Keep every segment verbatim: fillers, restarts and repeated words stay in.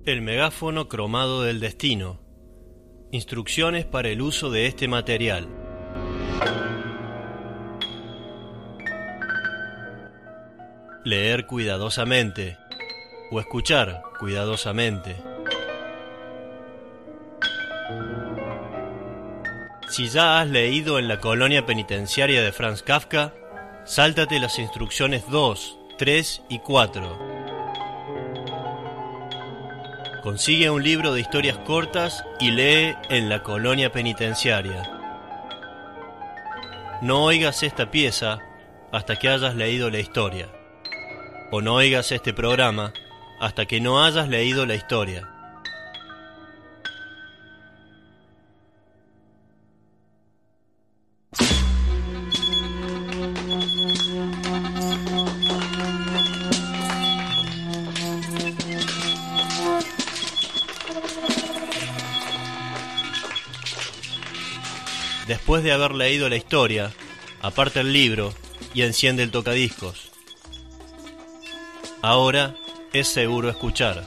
El megáfono cromado del destino. Instrucciones para el uso de este material. Leer cuidadosamente o escuchar cuidadosamente. Si ya has leído en La colonia penitenciaria de Franz Kafka, sáltate las instrucciones dos, tres y cuatro. Consigue un libro de historias cortas y lee en La colonia penitenciaria. No oigas esta pieza hasta que hayas leído la historia. O no oigas este programa hasta que no hayas leído la historia. Después de haber leído la historia, aparta el libro y enciende el tocadiscos. Ahora es seguro escuchar.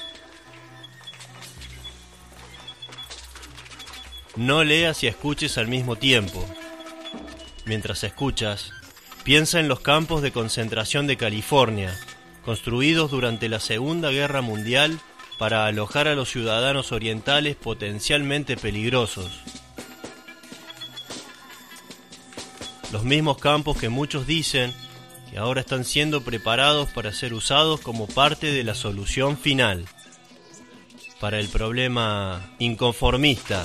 No leas y escuches al mismo tiempo. Mientras escuchas, piensa en los campos de concentración de California, construidos durante la Segunda Guerra Mundial para alojar a los ciudadanos orientales potencialmente peligrosos. Los mismos campos que muchos dicen que ahora están siendo preparados para ser usados como parte de la solución final para el problema inconformista.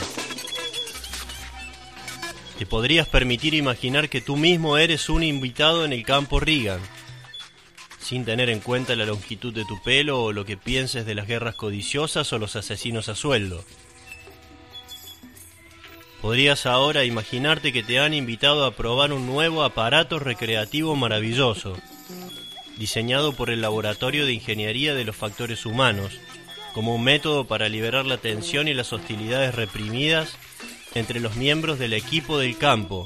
Te podrías permitir imaginar que tú mismo eres un invitado en el campo Reagan, sin tener en cuenta la longitud de tu pelo o lo que pienses de las guerras codiciosas o los asesinos a sueldo. Podrías ahora imaginarte que te han invitado a probar un nuevo aparato recreativo maravilloso, diseñado por el Laboratorio de Ingeniería de los Factores Humanos, como un método para liberar la tensión y las hostilidades reprimidas entre los miembros del equipo del campo.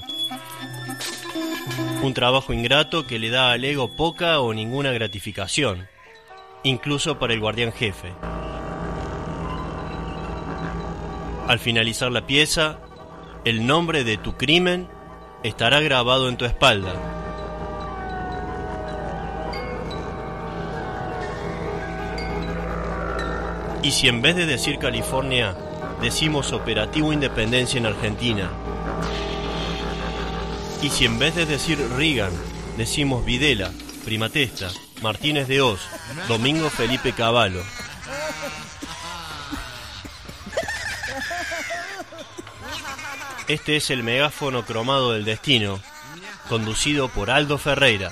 Un trabajo ingrato que le da al ego poca o ninguna gratificación, incluso para el guardián jefe. Al finalizar la pieza, el nombre de tu crimen estará grabado en tu espalda. Y si en vez de decir California, decimos Operativo Independencia en Argentina. Y si en vez de decir Reagan, decimos Videla, Primatesta, Martínez de Hoz, Domingo Felipe Cavallo. Este es el megáfono cromado del destino, conducido por Aldo Ferreira.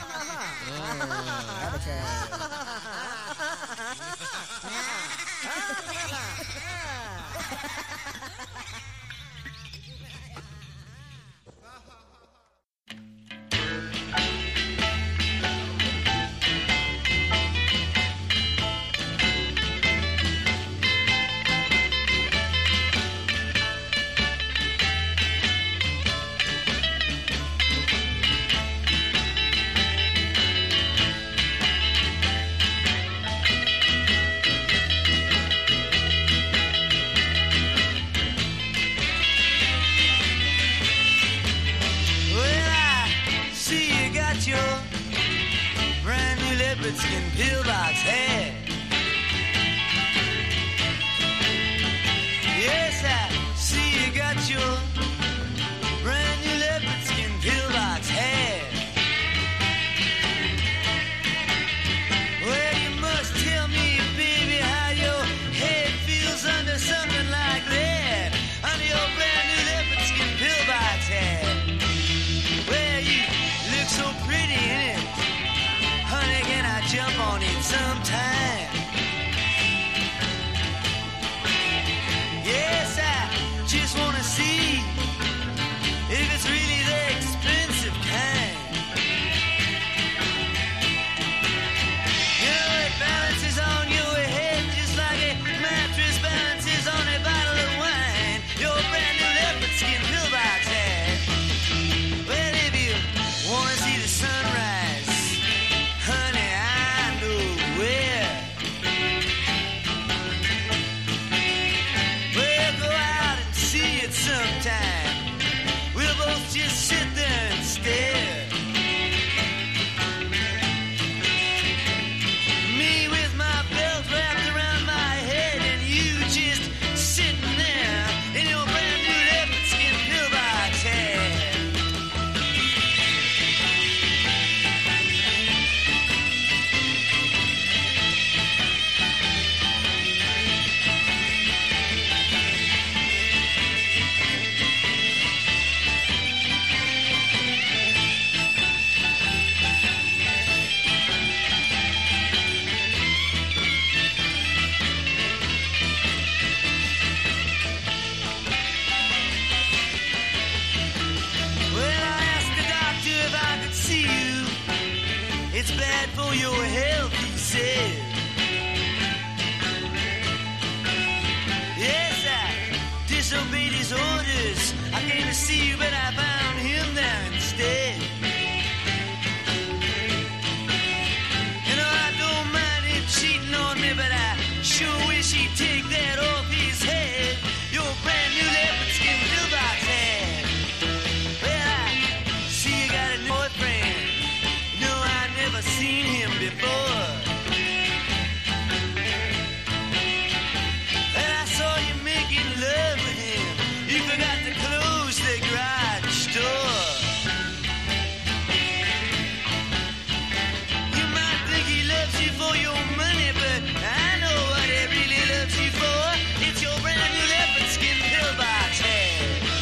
Skin pillbox head. Yes, I see you got your brand new leopard skin pillbox head. Well, you must tell me, baby, how your head feels under something like that, under your brand new leopard skin pillbox head. Well, you look so pretty in it. Honey, can I jump on it sometime? for your health, he said. Yes, I disobeyed his orders. I came to see you, but I found him there instead. You know, I don't mind him cheating on me, but I sure wish he'd take that off his head. Your brand new leopard skin pillbox hat. Well, I see you got a new boyfriend. No, I never seen him before. And I saw you making love with him. You forgot to close the garage door. You might think he loves you for your money, but I know what he really loves you for. It's your brand new leopard skin pillbox hat.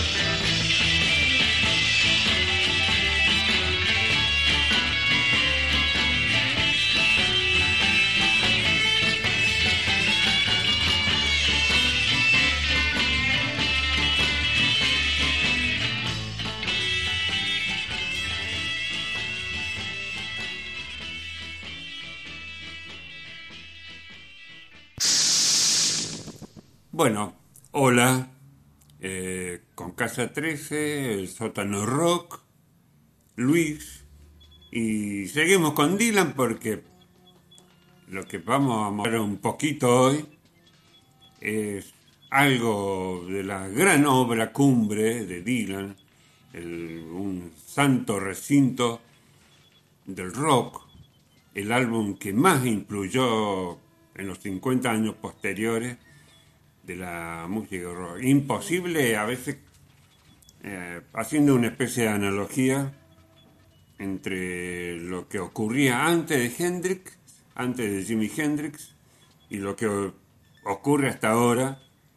Bueno, hola, eh, con Casa trece, el Sótano Rock, Luis, y seguimos con Dylan porque lo que vamos a mostrar un poquito hoy es algo de la gran obra cumbre de Dylan, el, un santo recinto del rock, el álbum que más influyó en los cincuenta años posteriores de la música rock. Imposible a veces, eh, haciendo una especie de analogía entre lo que ocurría antes de Hendrix, antes de Jimi Hendrix, y lo que o- ocurre hasta ahora,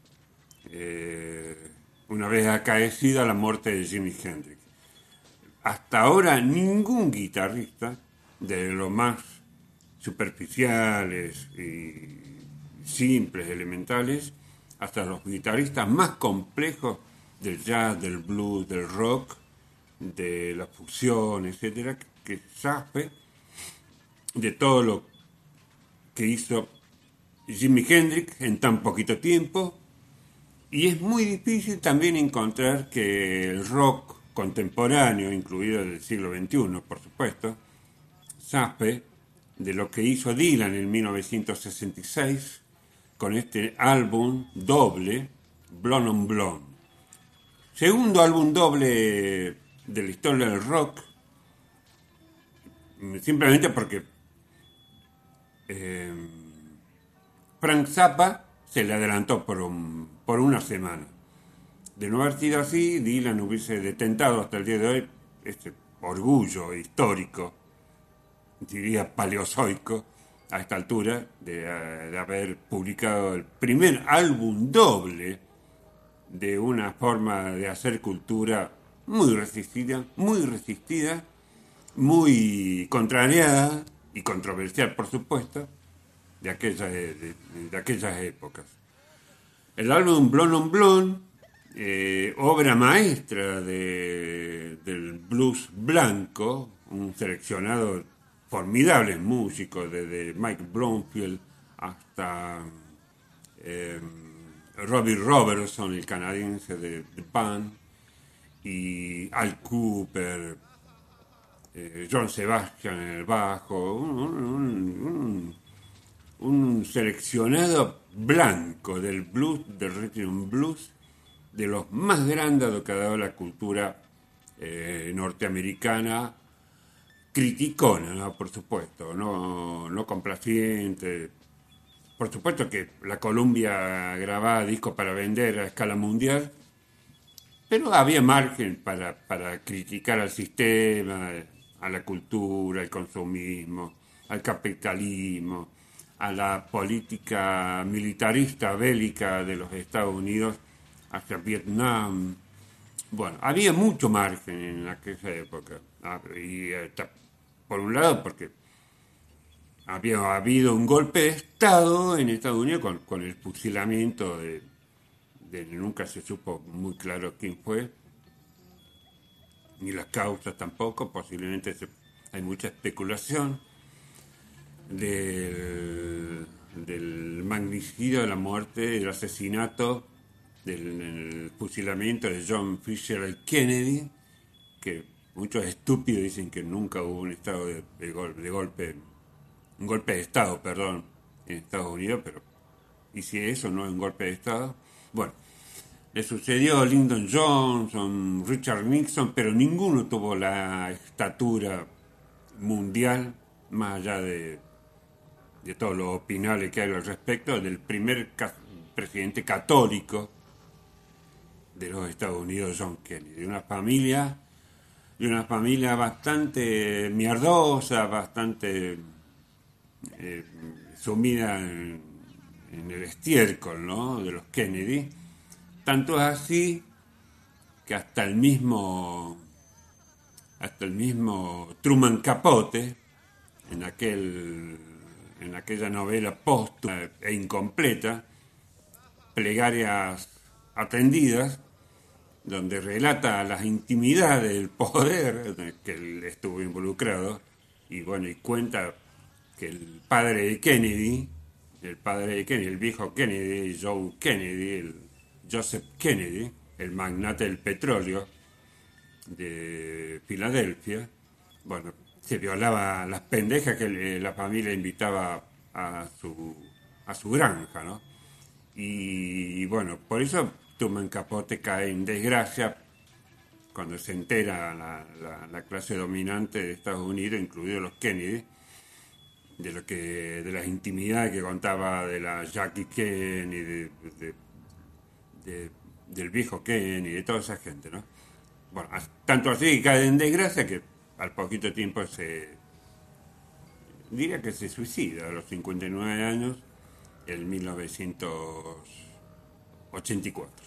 eh, una vez acaecida la muerte de Jimi Hendrix. Hasta ahora ningún guitarrista, de los más superficiales y simples, elementales, hasta los guitarristas más complejos del jazz, del blues, del rock, de la fusión, etcétera, que sabe de todo lo que hizo Jimi Hendrix en tan poquito tiempo. Y es muy difícil también encontrar que el rock contemporáneo, incluido del siglo veintiuno, por supuesto, sabe de lo que hizo Dylan en mil novecientos sesenta y seis con este álbum doble, Blonde on Blonde. Segundo álbum doble de la historia del rock, simplemente porque eh, Frank Zappa se le adelantó por, un, por una semana. De no haber sido así, Dylan hubiese detentado hasta el día de hoy este orgullo histórico, diría paleozoico, a esta altura, de, de haber publicado el primer álbum doble de una forma de hacer cultura muy resistida, muy resistida, muy contrariada y controversial, por supuesto, de aquellas, de, de aquellas épocas. El álbum Blonde on Blonde, eh, obra maestra de, del blues blanco, un seleccionado formidables músicos, desde Mike Bloomfield hasta eh, Robbie Robertson, el canadiense de The Band, y Al Cooper, eh, John Sebastian en el bajo, un, un, un, un seleccionado blanco del blues, del rhythm blues, de los más grandes de lo que ha dado la cultura eh, norteamericana, criticona, ¿no? Por supuesto, no, no complaciente. Por supuesto que la Columbia grababa discos para vender a escala mundial, pero había margen para, para criticar al sistema, a la cultura, al consumismo, al capitalismo, a la política militarista bélica de los Estados Unidos hacia Vietnam. Bueno, había mucho margen en aquella época. Y está, por un lado, porque había habido un golpe de Estado en Estados Unidos con, con el fusilamiento de, de... Nunca se supo muy claro quién fue, ni las causas tampoco, posiblemente se, hay mucha especulación. del, del magnicidio, de la muerte, del asesinato, del el fusilamiento de John Fisher Kennedy, que muchos estúpidos dicen que nunca hubo un estado de, de, gol, de golpe, un golpe de estado, perdón, en Estados Unidos, pero y si eso no es un golpe de estado, bueno, le sucedió a Lyndon Johnson, Richard Nixon, pero ninguno tuvo la estatura mundial, más allá de, de todos los opinales que hay al respecto, del primer ca- presidente católico de los Estados Unidos, John Kennedy, de una familia, de una familia bastante mierdosa, bastante eh, sumida en, en el estiércol, ¿no?, de los Kennedy. Tanto es así que hasta el mismo hasta el mismo Truman Capote, en aquel en aquella novela póstuma e incompleta, Plegarias Atendidas, donde relata las intimidades del poder en que él estuvo involucrado, y bueno, y cuenta que el padre de Kennedy, el padre de Kennedy, el viejo Kennedy, Joe Kennedy, el Joseph Kennedy, el magnate del petróleo de Filadelfia, bueno, se violaba las pendejas que le, la familia invitaba a su a su granja, ¿no? Y, y bueno, por eso Truman Capote cae en desgracia cuando se entera la, la, la clase dominante de Estados Unidos, incluidos los Kennedy, de lo que de las intimidades que contaba de la Jackie Kennedy, de, de, de, del viejo Kennedy, de toda esa gente, ¿no? Bueno, tanto así que cae en desgracia que al poquito tiempo se diría que se suicida a los cincuenta y nueve años en mil novecientos ochenta y cuatro.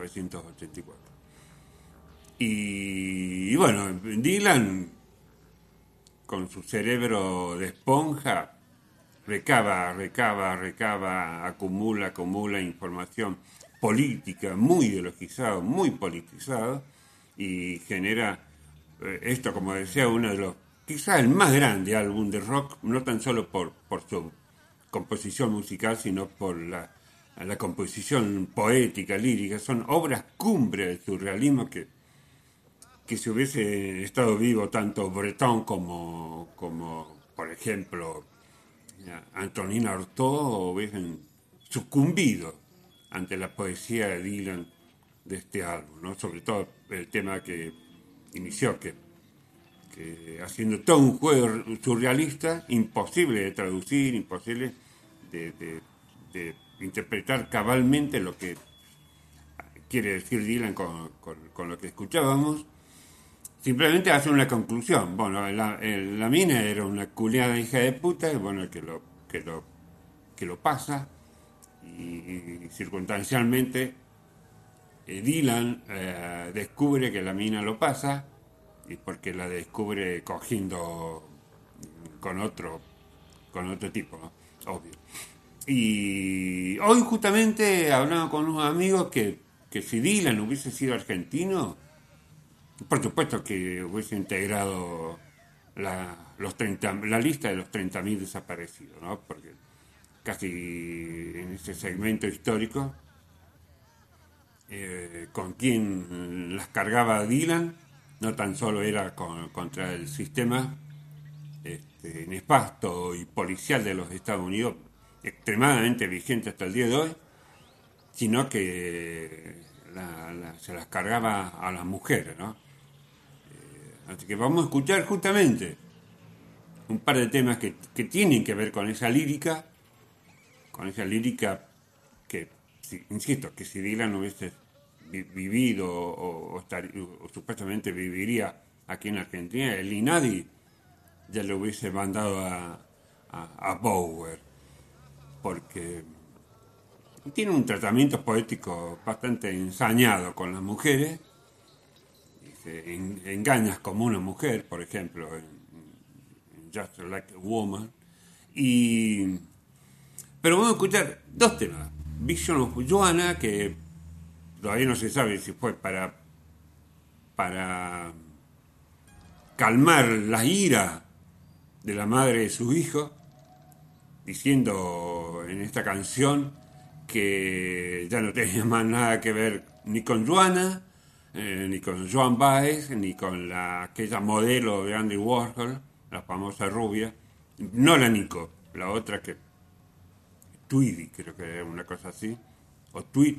Y, y bueno, Dylan, con su cerebro de esponja, recaba, recaba, recaba, acumula, acumula información política, muy ideologizado, muy politizado, y genera eh, esto, como decía, uno de los, quizás el más grande álbum de rock, no tan solo por, por su composición musical, sino por la, la composición poética, lírica. Son obras cumbre del surrealismo que, que si hubiese estado vivo tanto Breton como, como por ejemplo, Antonin Artaud, hubiesen sucumbido ante la poesía de Dylan de este álbum, ¿no? Sobre todo el tema que inició, que, que haciendo todo un juego surrealista, imposible de traducir, imposible de, de, de interpretar cabalmente lo que quiere decir Dylan con, con, con lo que escuchábamos. Simplemente hace una conclusión. Bueno, la, el, la mina era una culiada hija de puta, y bueno, que lo, que lo, que lo pasa, y, y circunstancialmente eh, Dylan eh, descubre que la mina lo pasa, y porque la descubre cogiendo con otro, con otro tipo, ¿no? Obvio. Y hoy justamente hablaba con unos amigos que, que si Dylan hubiese sido argentino, por supuesto que hubiese integrado la, los treinta, la lista de los treinta mil desaparecidos, ¿no? Porque casi en ese segmento histórico, eh, con quien las cargaba Dylan, no tan solo era con, contra el sistema este, nefasto y policial de los Estados Unidos, extremadamente vigente hasta el día de hoy, sino que la, la, se las cargaba a las mujeres, ¿no? Eh, así que vamos a escuchar justamente un par de temas que, que tienen que ver con esa lírica, con esa lírica que, si, insisto, que si Dylan hubiese vi, vivido o, o, estar, o supuestamente viviría aquí en Argentina, el INADI ya le hubiese mandado a, a, a Bower, porque tiene un tratamiento poético bastante ensañado con las mujeres. Dice, en, engañas como una mujer, por ejemplo, en, en Just Like a Woman. Y, pero vamos a escuchar dos temas. Vision of Joanna, que todavía no se sabe si fue para, para calmar la ira de la madre de su hijo, diciendo en esta canción que ya no tenía más nada que ver ni con Joana, eh, ni con Joan Baez, ni con la, aquella modelo de Andy Warhol, la famosa rubia, no la Nico, la otra que Tweety, creo que era una cosa así, o Tweet,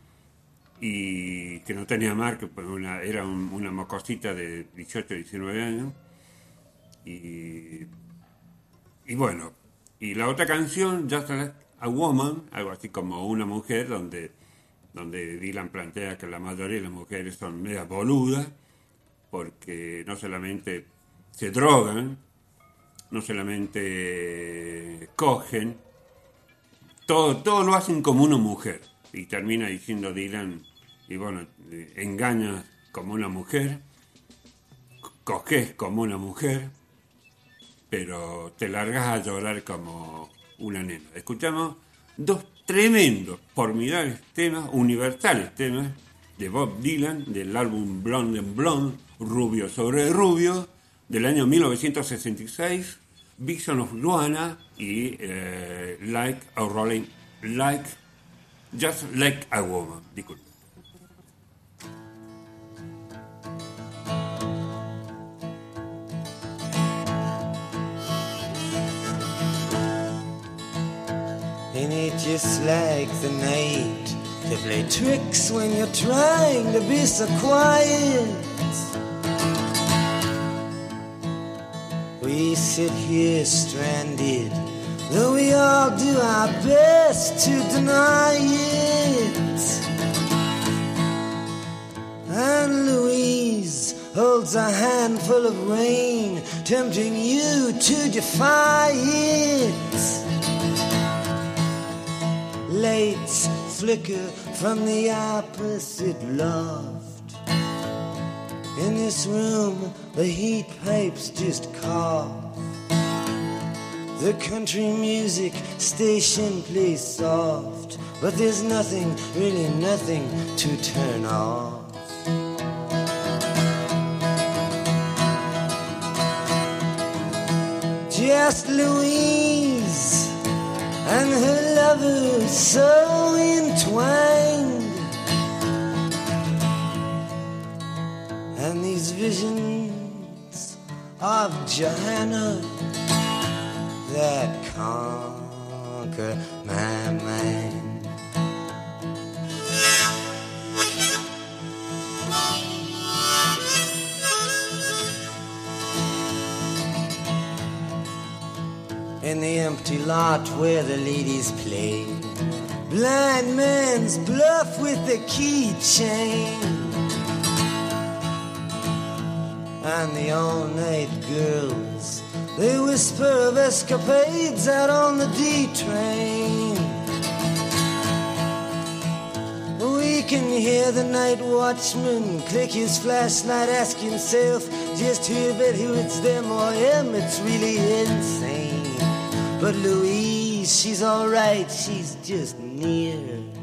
y que no tenía marca, pues una, era un, una mocosita de dieciocho, diecinueve años, y, y bueno, y la otra canción, Just Like a Woman, algo así como Una Mujer, donde, donde Dylan plantea que la mayoría de las mujeres son medias boludas, porque no solamente se drogan, no solamente cogen, todo, todo lo hacen como una mujer. Y termina diciendo Dylan, y bueno, engañas como una mujer, coges como una mujer, pero te largas a llorar como una nena. Escuchamos dos tremendos, formidables temas, universales temas de Bob Dylan, del álbum Blonde and Blonde, Rubio sobre Rubio, del año mil novecientos sesenta y seis, Vision of Joanna y eh, Like a Rolling, Like, Just Like a Woman. Disculpe. Ain't it just like the night to play tricks when you're trying to be so quiet? We sit here stranded, though we all do our best to deny it. And Louise holds a handful of rain, tempting you to defy it. Lights flicker from the opposite loft. In this room, the heat pipes just cough. The country music station plays soft, but there's nothing, really nothing to turn off. Just Louise and her lover so entwined, and these visions of Johanna that conquer my mind. In the empty lot where the ladies play blind man's bluff with the keychain, and the all-night girls, they whisper of escapades out on the D-train. We can hear the night watchman click his flashlight, ask himself just who, but who it's them or him, it's really insane. But Louise, she's alright, she's just near.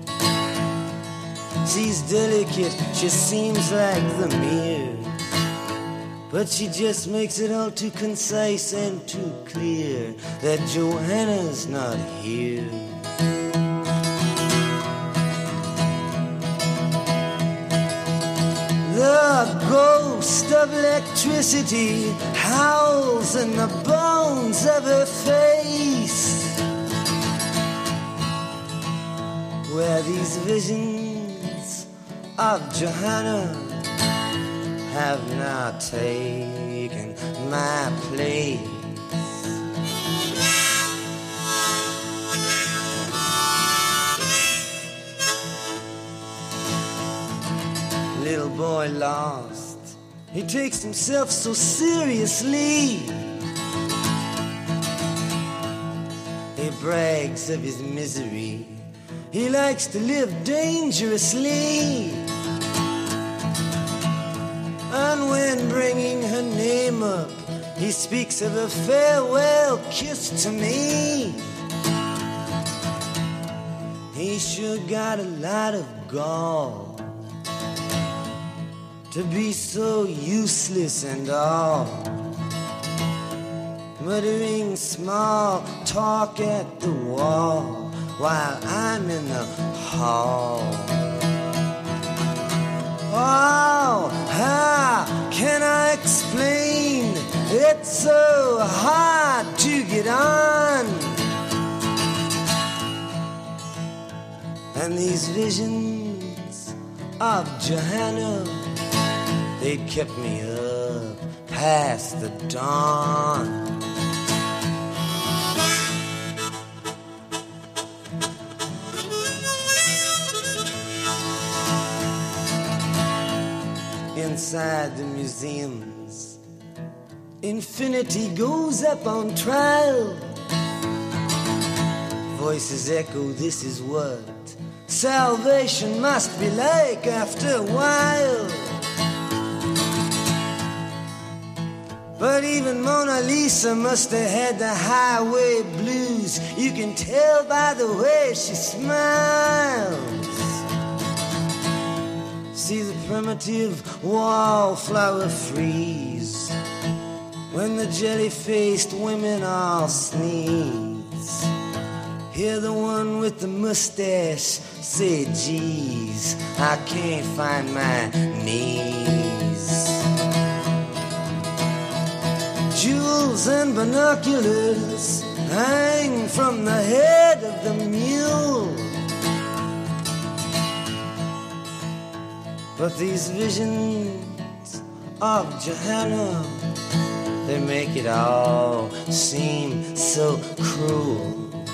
She's delicate, she seems like the mirror, but she just makes it all too concise and too clear that Johanna's not here. The ghost of electricity howls in the bones of her face, where these visions of Johanna have now taken my place. Little boy lost, he takes himself so seriously. He brags of his misery, he likes to live dangerously. And when bringing her name up, he speaks of a farewell kiss to me. He sure got a lot of gall to be so useless and all. muttering small talk at the wall while I'm in the hall. Oh, how can I explain? It's so hard to get on. And these visions of Johanna, they kept me up past the dawn. Inside the museums, infinity goes up on trial. Voices echo, this is what salvation must be like after a while. But even Mona Lisa must have had the highway blues. You can tell by the way she smiles. See the primitive wallflower freeze when the jelly-faced women all sneeze. Hear the one with the mustache say, geez, I can't find my knees. Jewels and binoculars hang from the head of the mule. But these visions of Johanna, they make it all seem so cruel.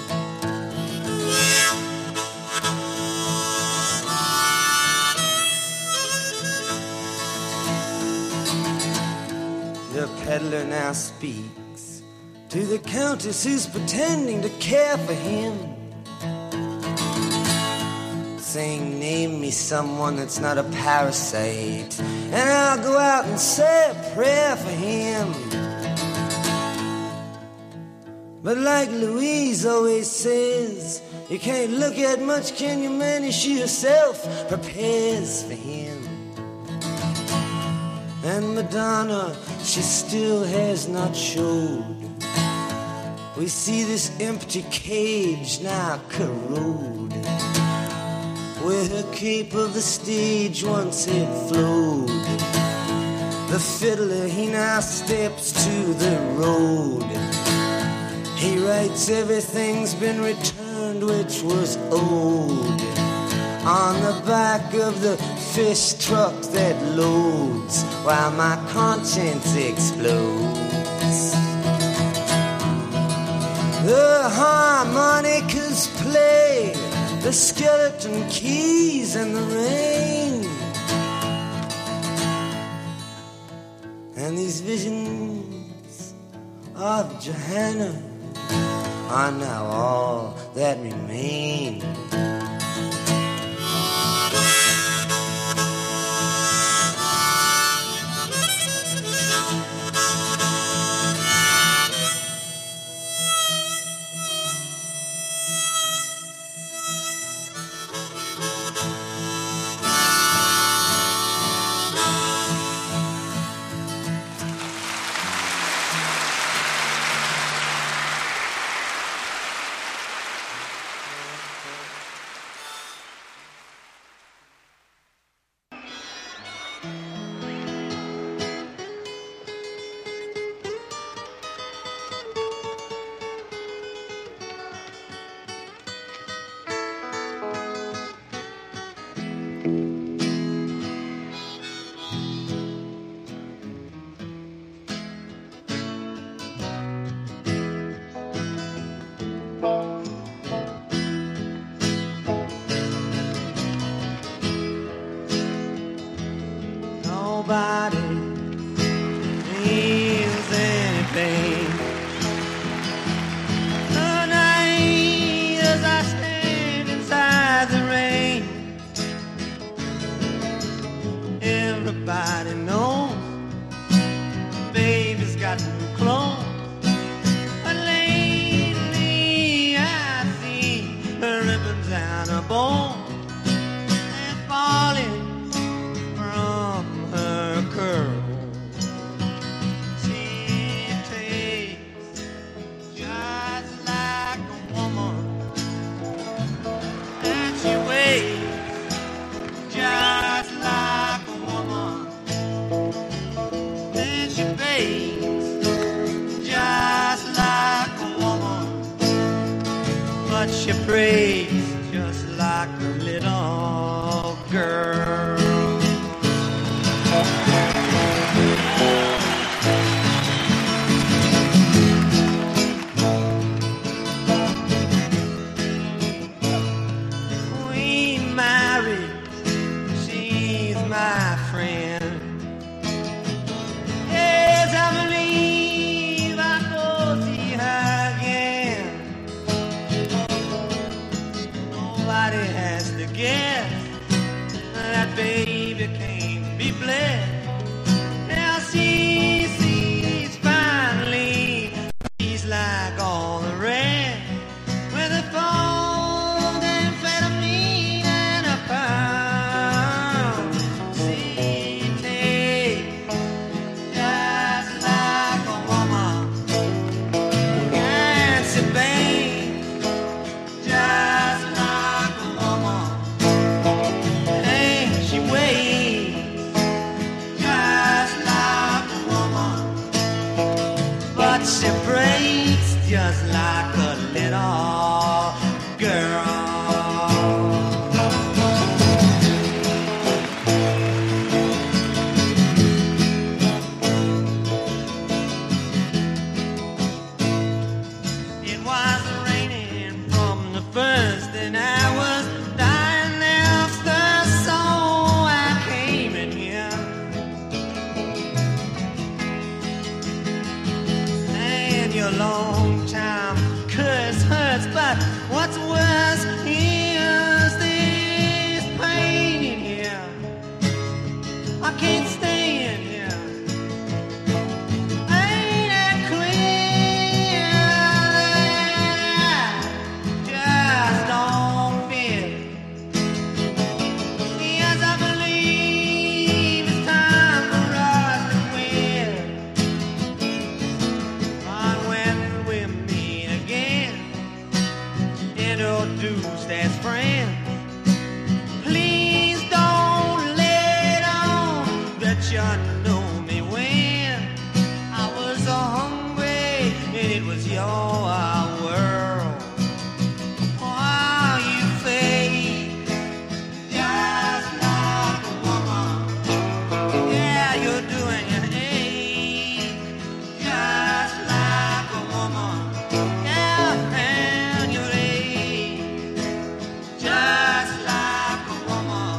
The peddler now speaks to the countess who's pretending to care for him, saying, name me someone that's not a parasite, and I'll go out and say a prayer for him. But like Louise always says, you can't look at much, can you, man? She herself prepares for him. And Madonna, she still has not showed. We see this empty cage now corrode, where her cape of the stage once had flowed. The fiddler, he now steps to the road. He writes everything's been returned which was owed on the back of the fish truck that loads while my conscience explodes. The harmonicas play, the skeleton keys and the rain, and these visions of Johanna are now all that remain. she breaks just like a little girl. We married, she's my friend. Yes, I believe I go see her again. Nobody has to guess that baby can't be blessed. Now she sees finally she's like all the rest, with a phone and amphetamine and a pound. She takes just like a woman, and she bangs just like a woman, and she waits just like a woman, but she breaks just like a little girl. It was raining from the first, and I was dying after, so I came in here. And your long time curse hurts, but what's worse is this pain in here. I can't stay in here. Ain't it clear that I just don't fit? Yes, I believe it's time for us to quit. But when we meet again, introduced as friends, please don't let on that you know me when I was so hungry and it was your world. Oh, you fake just like a woman. Yeah, you're doing your age just like a woman. Yeah, and your age just like a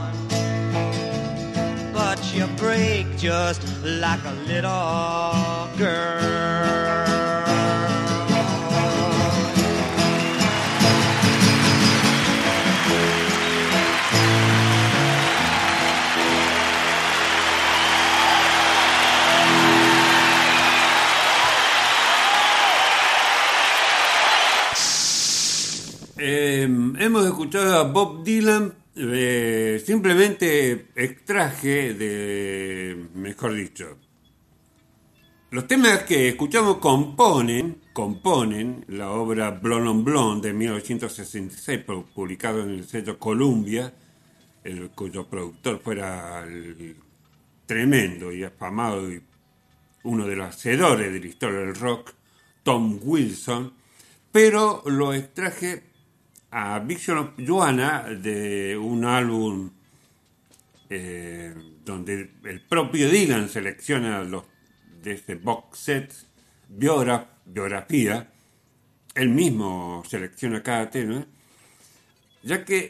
woman, but you break just like a little girl. Eh, hemos escuchado a Bob Dylan, eh, simplemente extraje de, mejor dicho, los temas que escuchamos componen, componen la obra Blonde on Blonde de mil novecientos sesenta y seis, publicado en el sello Columbia, el, cuyo productor fuera el tremendo y afamado y uno de los hacedores de la historia del rock, Tom Wilson, pero lo extraje a Vision of Joanna de un álbum eh, donde el propio Dylan selecciona los de este box set biograf, biografía, él mismo selecciona cada tema, ya que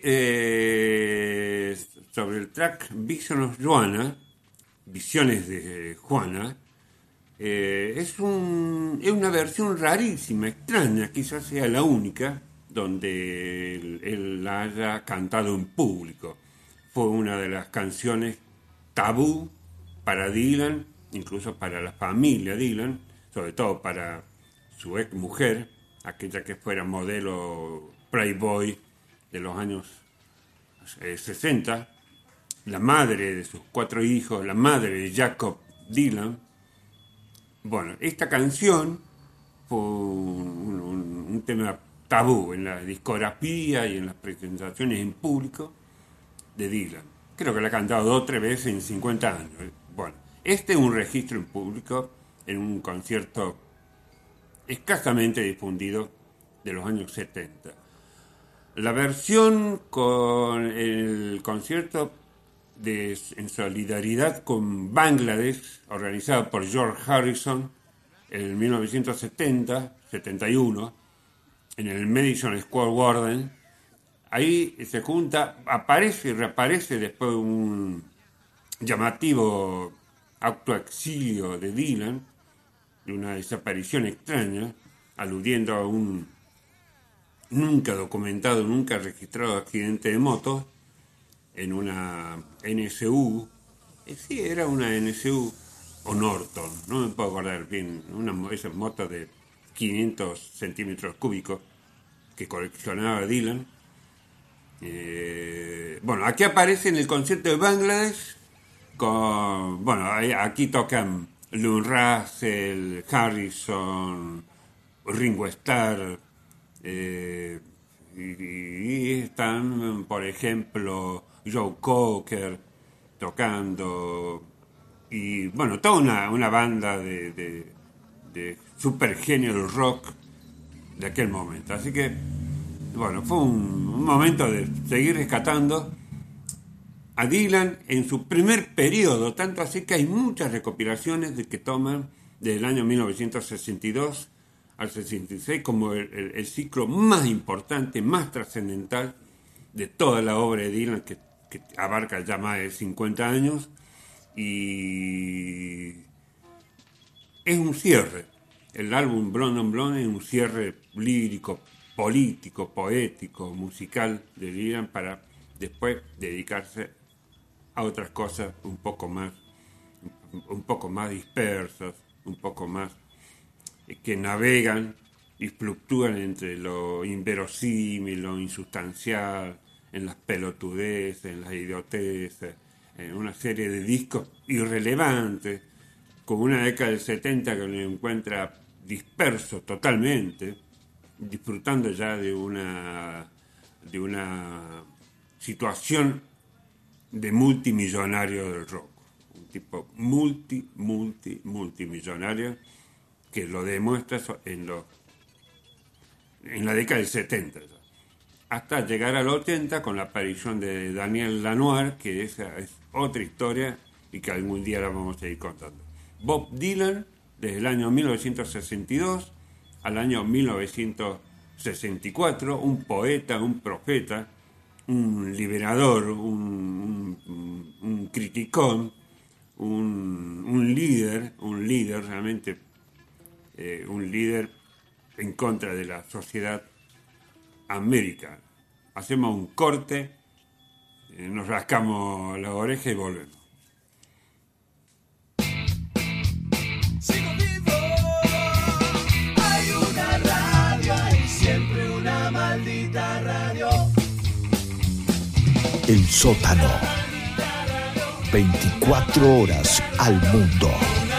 eh, sobre el track Vision of Joanna, Visiones de Juana, eh, es, un, es una versión rarísima, extraña, quizás sea la única donde él, él la haya cantado en público. Fue una de las canciones tabú para Dylan, incluso para la familia Dylan, sobre todo para su ex mujer, aquella que fuera modelo Playboy de los años eh, sesenta, la madre de sus cuatro hijos, la madre de Jacob Dylan. Bueno, esta canción fue un, un, un tema tabú en la discografía y en las presentaciones en público de Dylan. Creo que la ha cantado dos o tres veces en cincuenta años. Bueno, este es un registro en público en un concierto escasamente difundido de los años setenta. La versión con el concierto de, en solidaridad con Bangladesh, organizado por George Harrison en mil novecientos setenta, setenta y uno, en el Madison Square Garden. Ahí se junta, aparece y reaparece después un llamativo autoexilio de Dylan, de una desaparición extraña, aludiendo a un nunca documentado, nunca registrado accidente de moto en una N S U. Eh, sí, era una N S U o Norton, no me puedo acordar bien, una esas motos de quinientos centímetros cúbicos que coleccionaba Dylan. Eh, bueno, aquí aparece en el concierto de Bangladesh con, bueno, aquí tocan Lou Russell, Harrison, Ringo Starr, eh, y, y están, por ejemplo, Joe Cocker tocando, y bueno, toda una, una banda de, de, de super genio rock de aquel momento. Así que, bueno, fue un, un momento de seguir rescatando a Dylan en su primer periodo, tanto así que hay muchas recopilaciones de que toman desde el año mil novecientos sesenta y dos al sesenta y seis como el, el, el ciclo más importante, más trascendental de toda la obra de Dylan, que, que abarca ya más de cincuenta años, y es un cierre. El álbum Blonde on Blonde es un cierre lírico, político, poético, musical de Dylan, para después dedicarse a otras cosas un poco más, un poco más dispersas, un poco más que navegan y fluctúan entre lo inverosímil, lo insustancial, en las pelotudeces, en las idioteces, en una serie de discos irrelevantes, con una década del setenta que lo encuentra disperso totalmente, disfrutando ya de una, de una situación de multimillonario del rock, un tipo multi, multi, multimillonario, que lo demuestra en, lo, en la década del setenta, hasta llegar al ochenta con la aparición de Daniel Lanois, que esa es otra historia y que algún día la vamos a ir contando. Bob Dylan, desde el año mil novecientos sesenta y dos al año mil novecientos sesenta y cuatro, un poeta, un profeta, un liberador, un, un, un criticón, un, un líder, un líder realmente, eh, un líder en contra de la sociedad americana. Hacemos un corte, eh, nos rascamos la oreja y volvemos. Sigo vivo, hay una radio, hay siempre una maldita radio. El sótano, veinticuatro horas al mundo.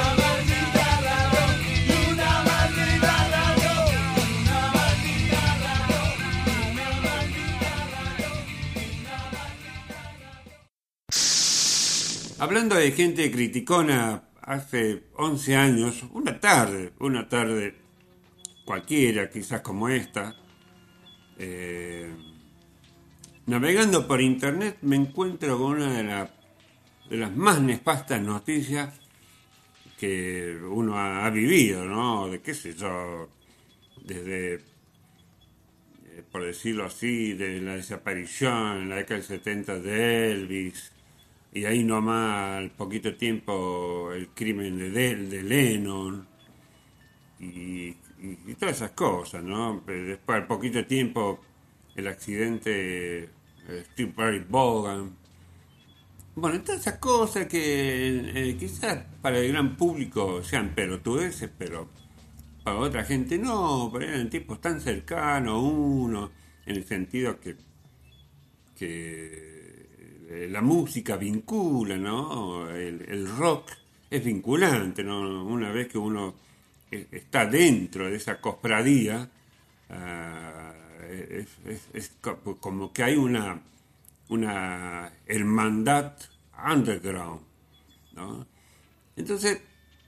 Hablando de gente criticona, hace once años, una tarde, una tarde cualquiera, quizás como esta, eh, navegando por internet me encuentro con una de, la, de las más nefastas noticias que uno ha, ha vivido, ¿no? De qué sé yo, desde, eh, por decirlo así, de la desaparición en la década del setenta de Elvis, y ahí nomás al poquito tiempo el crimen de, Del, de Lennon y, y, y todas esas cosas, ¿no? Pero después al poquito tiempo el accidente de Steve Barry Vaughan. Bueno, todas esas cosas que eh, quizás para el gran público sean pelotudeces, pero para otra gente no, pero eran tipos tan cercanos a uno, en el sentido que que la música vincula, ¿no? El, el rock es vinculante, ¿no? Una vez que uno está dentro de esa cofradía, uh, es, es, es como que hay una, una hermandad underground, ¿no? Entonces,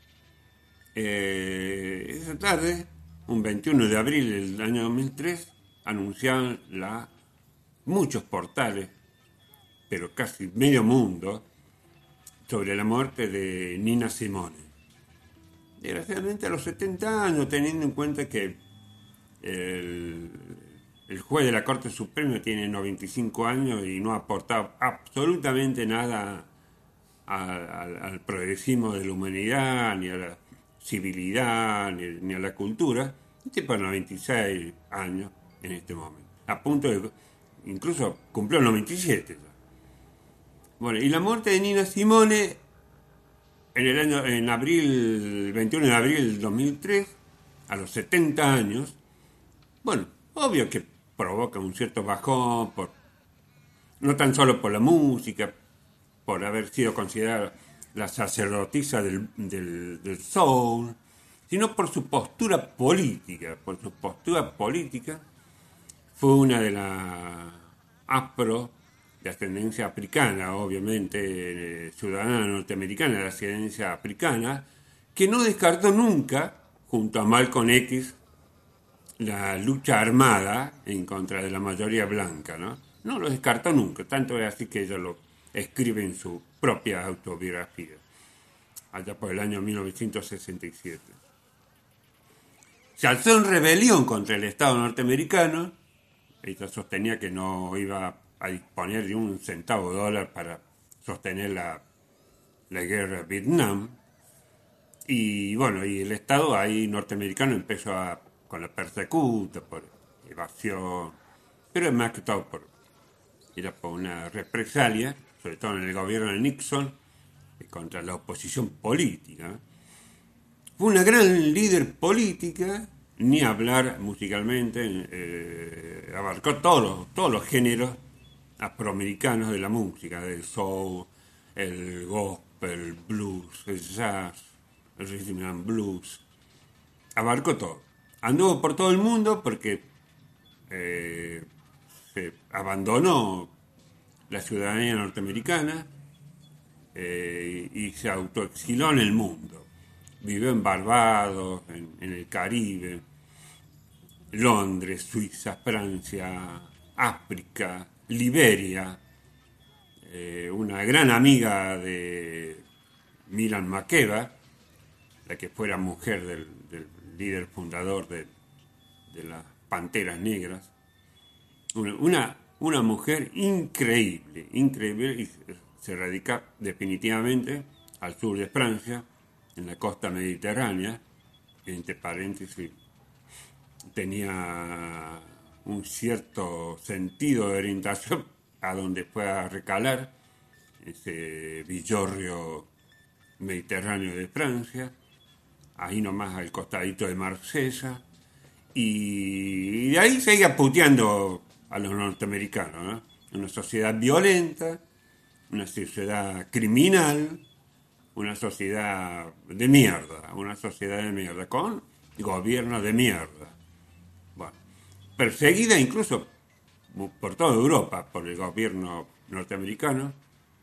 eh, esa tarde, un veintiuno de abril del año dos mil tres, anunciaban la muchos portales, pero casi medio mundo, sobre la muerte de Nina Simone. Desgraciadamente a los setenta años, teniendo en cuenta que el, el juez de la Corte Suprema tiene noventa y cinco años y no ha aportado absolutamente nada al, al, al progresismo de la humanidad, ni a la civilidad, ni, ni a la cultura. Un tipo de noventa y seis años en este momento, a punto de, incluso cumplió noventa y siete ya. Bueno, y la muerte de Nina Simone en el año, en abril, veintiuno de abril del dos mil tres, a los setenta años, bueno, obvio que provoca un cierto bajón, por, no tan solo por la música, por haber sido considerada la sacerdotisa del, del, del soul, sino por su postura política, por su postura política. Fue una de las afro de ascendencia africana, obviamente, eh, ciudadana norteamericana de ascendencia africana, que no descartó nunca, junto a Malcolm X, la lucha armada en contra de la mayoría blanca, ¿no? No lo descartó nunca, tanto es así que ella lo escribe en su propia autobiografía, allá por el año mil novecientos sesenta y siete. Se alzó en rebelión contra el Estado norteamericano. Ella sostenía que no iba a disponer de un centavo de dólar para sostener la, la guerra de Vietnam. Y bueno, y el Estado ahí norteamericano empezó a, con la persecuta por evasión, pero es más que todo por, era por una represalia, sobre todo en el gobierno de Nixon, contra la oposición política. Fue una gran líder política, ni hablar musicalmente, eh, abarcó todos los, todos los géneros afroamericanos de la música, del soul, el gospel, el blues, el jazz, el rhythm and blues, abarcó todo. Anduvo por todo el mundo porque eh, se abandonó la ciudadanía norteamericana eh, y se autoexiló en el mundo. Vivió en Barbados, en, en el Caribe, Londres, Suiza, Francia, África, Liberia, eh, una gran amiga de Miran Makeba, la que fuera mujer del, del líder fundador de, de las Panteras Negras, una, una, una mujer increíble, increíble, y se radica definitivamente al sur de Francia, en la costa mediterránea, entre paréntesis, tenía un cierto sentido de orientación a donde fue a recalar, ese villorrio mediterráneo de Francia, ahí nomás al costadito de Marsella, y de ahí seguía puteando a los norteamericanos, ¿no? Una sociedad violenta, una sociedad criminal, una sociedad de mierda, una sociedad de mierda, con gobierno de mierda. Bueno, perseguida incluso por toda Europa, por el gobierno norteamericano,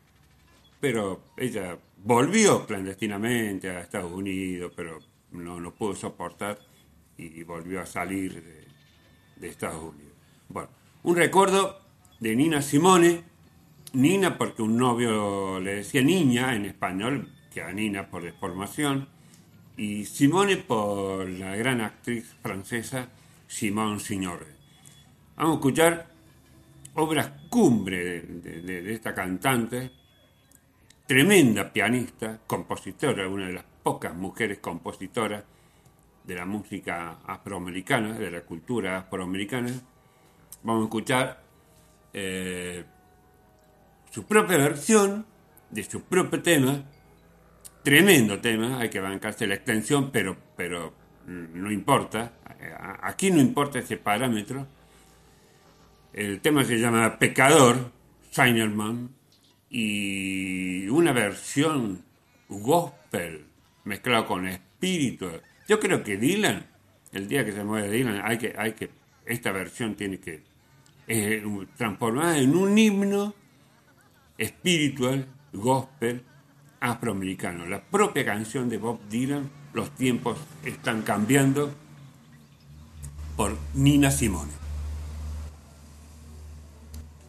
pero ella volvió clandestinamente a Estados Unidos, pero no, no pudo soportar y volvió a salir de, de Estados Unidos. Bueno, un recuerdo de Nina Simone, Nina porque un novio le decía niña en español, que a Nina por deformación, y Simone por la gran actriz francesa Simone Signoret. Vamos a escuchar obras cumbre de, de, de esta cantante, tremenda pianista, compositora, una de las pocas mujeres compositoras de la música afroamericana, de la cultura afroamericana. Vamos a escuchar eh, su propia versión de su propio tema, tremendo tema, hay que bancarse la extensión, pero, pero no importa, aquí no importa ese parámetro. El tema se llama Pecador, Zimmerman, y una versión gospel mezclado con espíritu. Yo creo que Dylan, el día que se muere Dylan, hay que, hay que, esta versión tiene que eh, transformarse en un himno espiritual, gospel, afroamericano. La propia canción de Bob Dylan, Los tiempos están cambiando, por Nina Simone.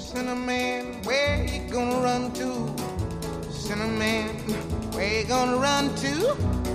Cinnamon, where you gonna run to? Cinnamon, where you gonna run to?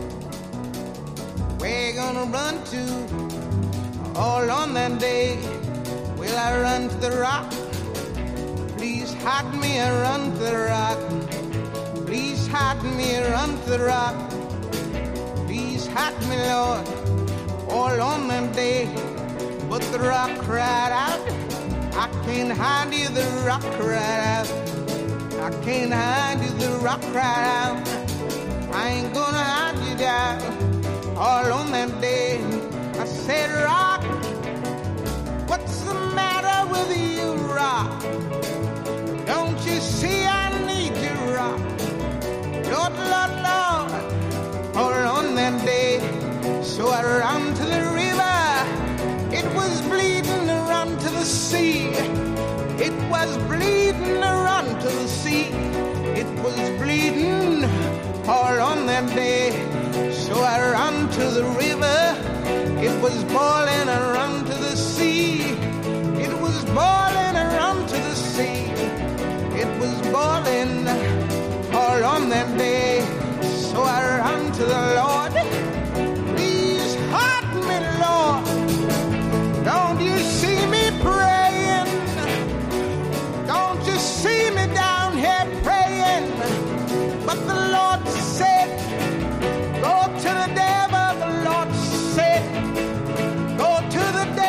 Where you gonna run to? All on that day, will I run to the rock? Please hide me and run to the rock. Please hide me and run to the rock. Please hide me, Lord, all on that day. But the rock cried out, I can't hide you, the rock cried out. I can't hide you, the rock cried out. I ain't gonna hide you down. All on that day, I said, rock, what's the matter with you, rock? Don't you see I need you, rock? Lord, Lord, Lord, all on that day. So I ran to the river, it was bleeding to run to the sea. It was bleeding to run to the sea. It was bleeding all on that day. So I ran to the river, it was boiling and run to the sea. It was boiling and run to the sea. It was boiling all on that day. So I ran to the Lord. Please hide me, Lord. Don't you see me praying? Don't you see me down here praying? But the Lord said, go to the devil. The Lord said, go to the devil.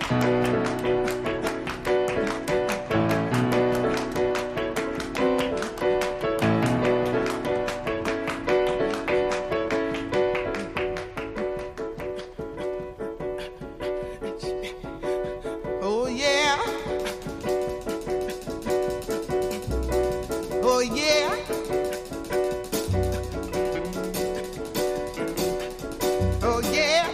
Oh yeah. Oh yeah. Oh yeah.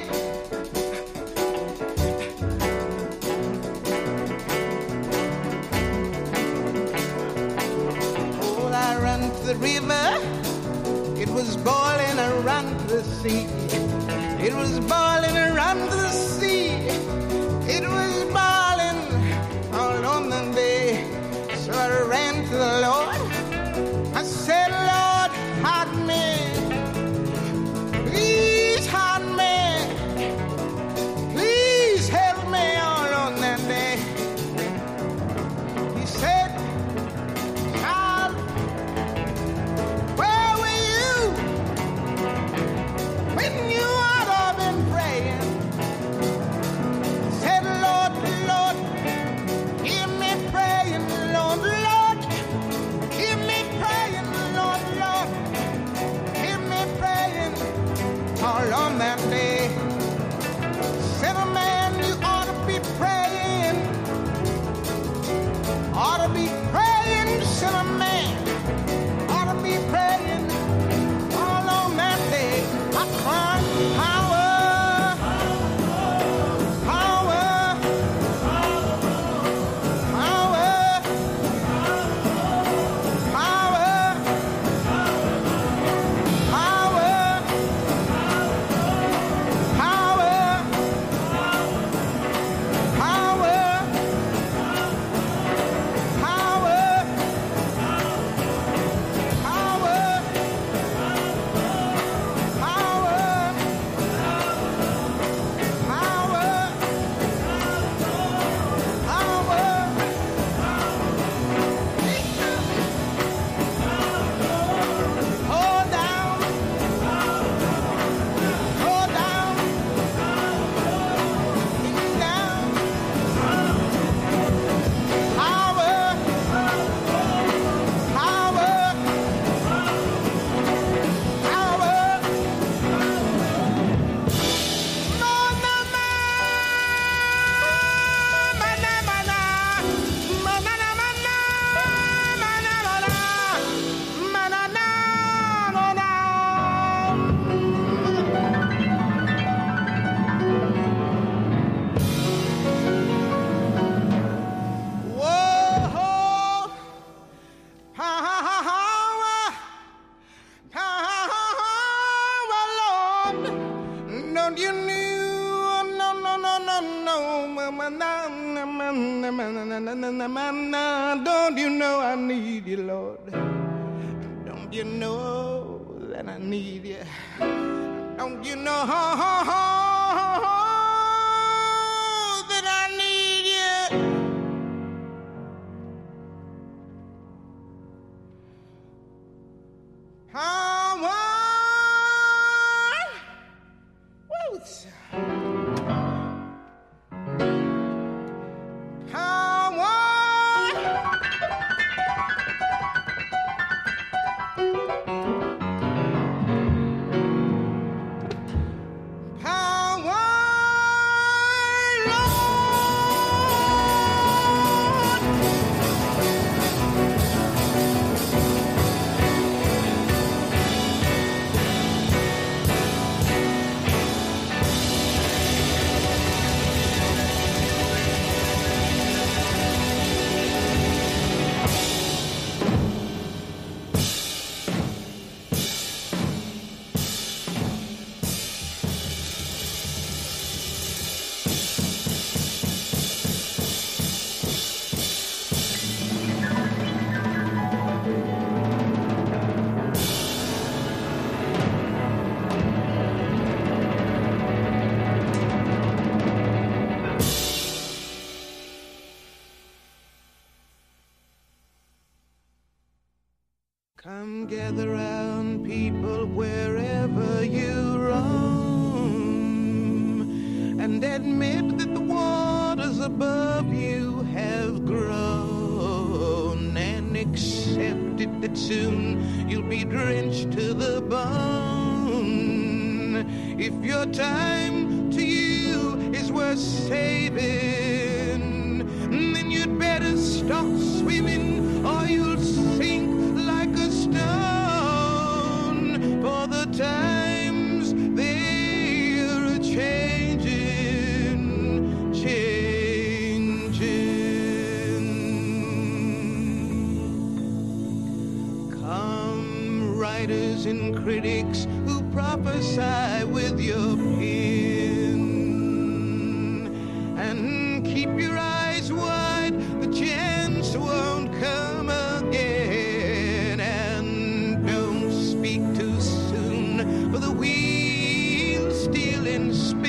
Oh, I run to the river. It was boiling around to the sea. It was boiling around to the sea. It was boiling all on the day. So I ran to the Lord. I said, Lord, hide me. Please hide me. Please help me all on that day. He said, child, where were you when you ought to have been praying? Said, Lord, Lord, hear me praying, Lord, Lord, hear me praying, Lord, Lord, hear me praying all on that day. Said, a man, you ought to be praying, ought to be praying, said a man, ought to be praying all on that day. I cried, power, power, power, power, Don't you know I need you, Lord? Don't you know that I need you? Don't you know that I need you? How Whoops. Come gather round, people, wherever you roam, and admit that the waters angels above you have grown and accepted that soon you'll be drenched to the bone. If your time to you is worth saving, then you'd better stop swimming or you'll sink like a stone. For the times they're a changing, changing. Come writers and critics who prophesy with your pen, and keep your eyes wide, the chance won't come again. And don't speak too soon, for the wheel's still in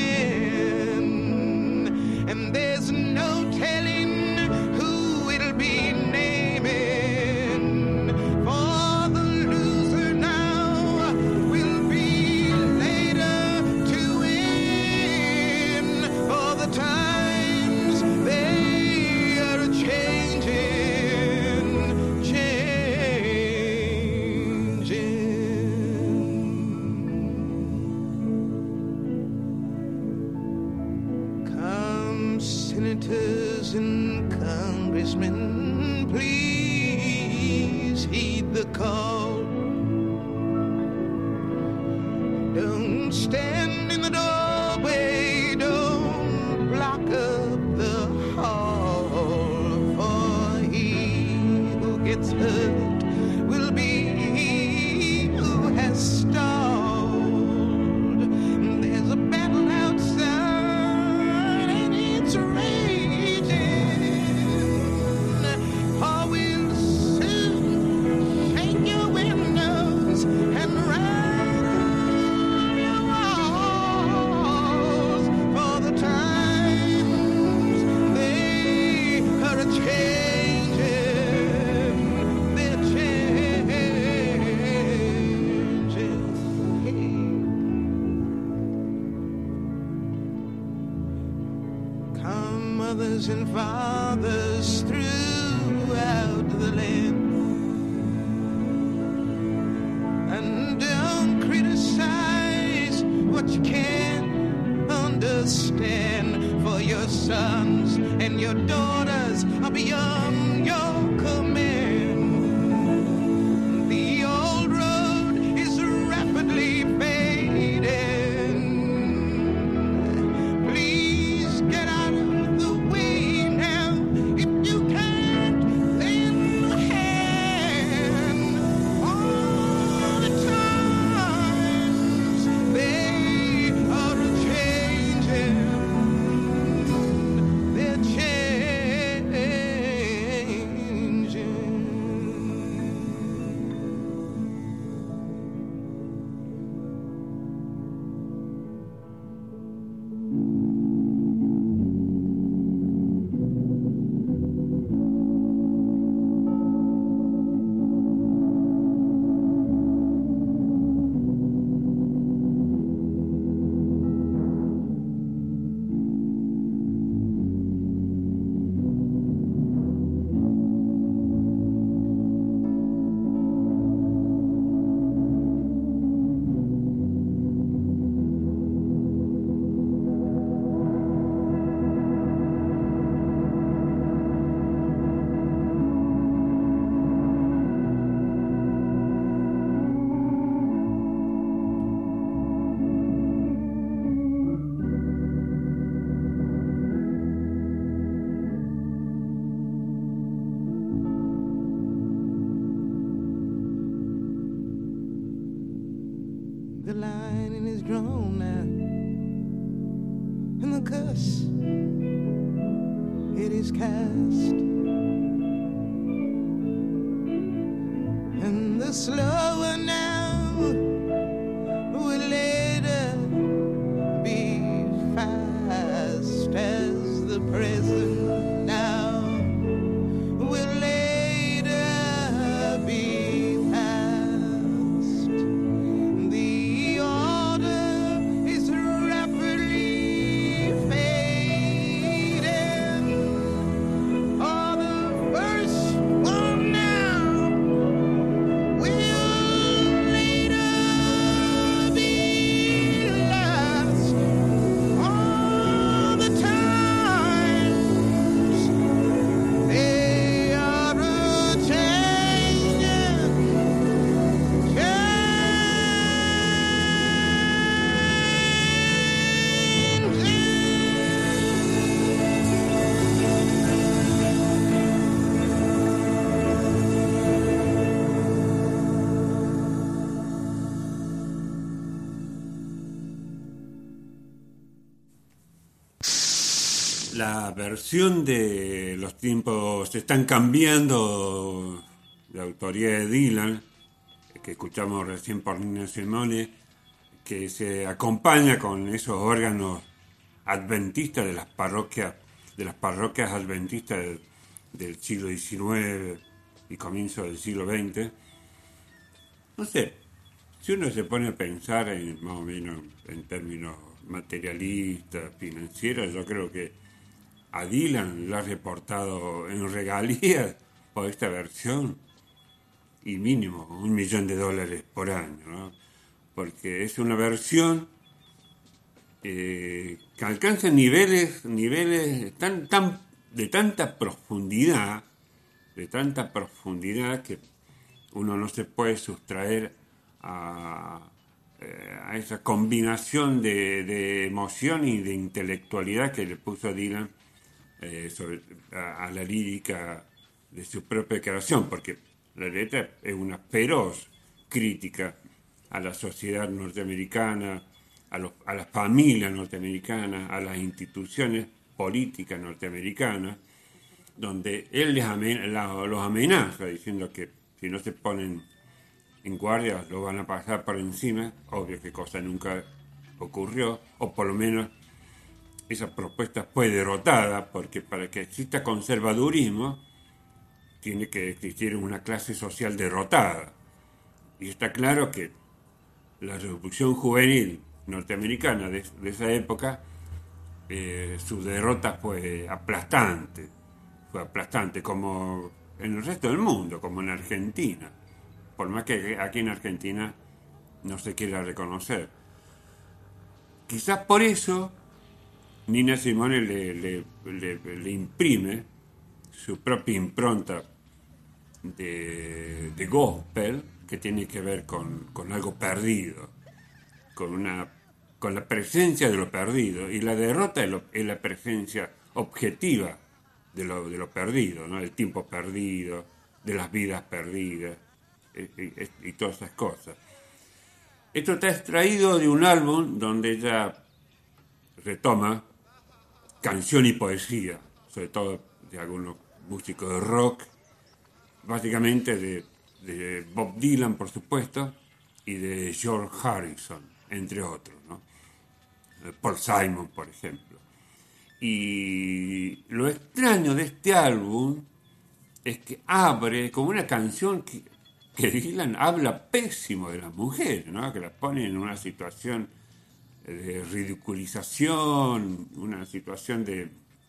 spin, and there's no telling who it'll be naming. For the loser now will be later to win. For the times they are changing, changing. Come, senators and congressmen, please heed the call. Don't stand in the doorway, don't block up the hall. For he who gets hurt will be he who has stalled. There's a battle outside and it's raging. For we'll soon shake your windows and ride on your walls. For the times they are a changing, they're changing. Come, mothers and fathers throughout the land, and don't criticize what you can't understand. For your sons and your daughters are beyond your command. The old road is rapidly fading. Please get out of the way now. If you can't, lend a hand. All the times they are a changing, they're The line is drawn now, and the curse, it is cast, and the slower now will later be fast, as the present now will later be past. The order is rapidly fading. La versión de Los tiempos están cambiando, de autoría de Dylan, que escuchamos recién por Nina Simone, que se acompaña con esos órganos adventistas de las parroquias, de las parroquias adventistas del, del siglo diecinueve y comienzo del siglo veinte. No sé, si uno se pone a pensar en, más o menos en términos materialistas, financieros, yo creo que a Dylan le ha reportado en regalías por esta versión y mínimo un millón de dólares por año, ¿no? Porque es una versión eh, que alcanza niveles, niveles tan, tan, de tanta profundidad, de tanta profundidad que uno no se puede sustraer a, a esa combinación de, de emoción y de intelectualidad que le puso Dylan eh, sobre, a, a la lírica de su propia creación, porque la letra es una feroz crítica a la sociedad norteamericana, a, los, a las familias norteamericanas, a las instituciones políticas norteamericanas, donde él les amen, la, los amenaza diciendo que si no se ponen en guardia lo van a pasar por encima. Obvio que cosa nunca ocurrió, o por lo menos esa propuesta fue derrotada, porque para que exista conservadurismo tiene que existir una clase social derrotada. Y está claro que la revolución juvenil norteamericana de, de esa época, eh, su derrota fue aplastante, fue aplastante, como en el resto del mundo, como en Argentina, por más que aquí en Argentina no se quiera reconocer. Quizás por eso Nina Simone le, le, le, le imprime su propia impronta de, de gospel, que tiene que ver con, con algo perdido, con, una, con la presencia de lo perdido, y la derrota es, lo, es la presencia objetiva de lo, de lo perdido, ¿no? El tiempo perdido, de las vidas perdidas, y, y, y todas esas cosas. Esto está extraído de un álbum donde ella retoma canción y poesía, sobre todo de algunos músicos de rock, básicamente de, de Bob Dylan, por supuesto, y de George Harrison, entre otros, ¿no? Paul Simon, por ejemplo. Y lo extraño de este álbum es que abre con una canción que, que Dylan habla pésimo de las mujeres, ¿no? Que las pone en una situación de ridiculización, una situación de,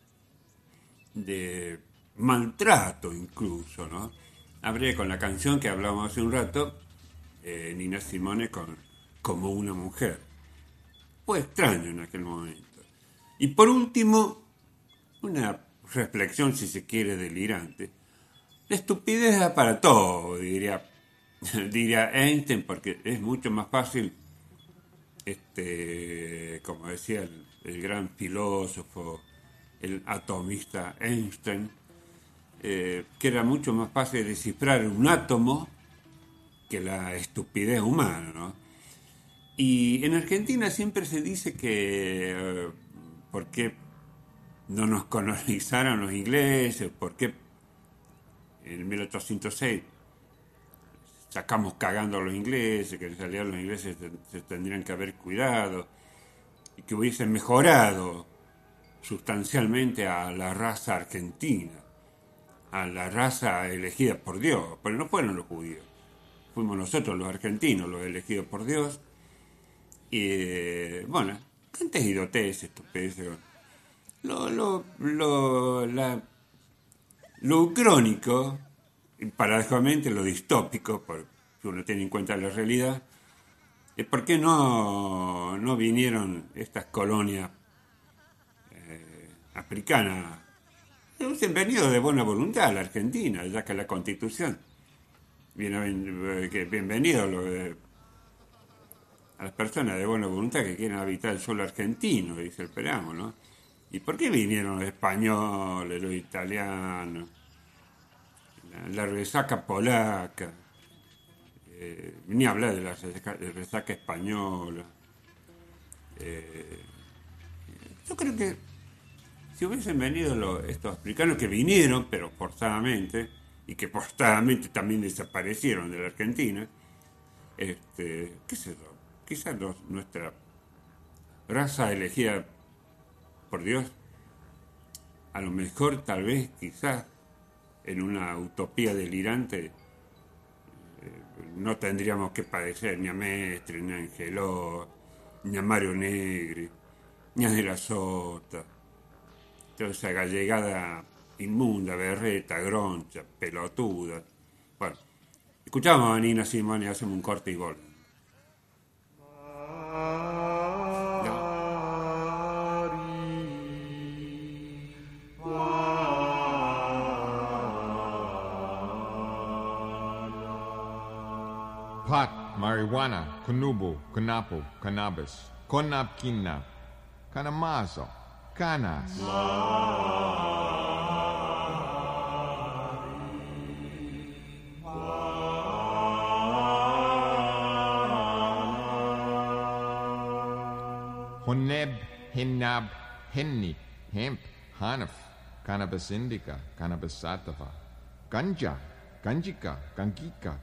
de maltrato incluso, ¿no? Abre con la canción que hablábamos hace un rato, eh, Nina Simone con Como una mujer. Fue extraño en aquel momento. Y por último, una reflexión, si se quiere, delirante. La estupidez da para todo, diría, diría Einstein, porque es mucho más fácil, este, como decía el, el gran filósofo, el atomista Einstein, eh, que era mucho más fácil descifrar un átomo que la estupidez humana, ¿no? Y en Argentina siempre se dice que eh, ¿por qué no nos colonizaron los ingleses? ¿Por qué en mil ochocientos seis sacamos cagando a los ingleses? Que en realidad los ingleses se, se tendrían que haber cuidado y que hubiesen mejorado sustancialmente a la raza argentina, a la raza elegida por Dios. Pero no fueron los judíos, fuimos nosotros los argentinos los elegidos por Dios. Y eh, bueno, tantas idioteces, estupideces. Lo, lo, lo, la, lo ucrónico, y paradójicamente lo distópico, por, si uno tiene en cuenta la realidad, es por qué no, no vinieron estas colonias eh, africanas. Hubiesen venido de buena voluntad a la Argentina, ya que la Constitución. Bien, que bienvenido lo de, a las personas de buena voluntad que quieren habitar el suelo argentino, dice el Peramo, ¿no? ¿Y por qué vinieron los españoles, los italianos, la, la resaca polaca, eh, ni hablar de la resaca, de resaca española? Eh, yo creo que si hubiesen venido los, estos africanos que vinieron, pero forzadamente, y que forzadamente también desaparecieron de la Argentina, este, qué sé yo, quizás los, nuestra raza elegida por Dios, a lo mejor tal vez quizás en una utopía delirante eh, no tendríamos que padecer ni a Mestre, ni a Angeló, ni a Mario Negri, ni a De la Sota, toda esa gallegada inmunda, berreta, groncha, pelotuda. Bueno, escuchamos a Nina Simone, hacemos un corte y volvemos. Pot, marijuana, kunubu, kunapu, cannabis, konapkina, kanamazo, canas. Honeb, hinab, henni, hemp, hanaf, cannabis indica, cannabis sativa, ganja, ganjika, gangika.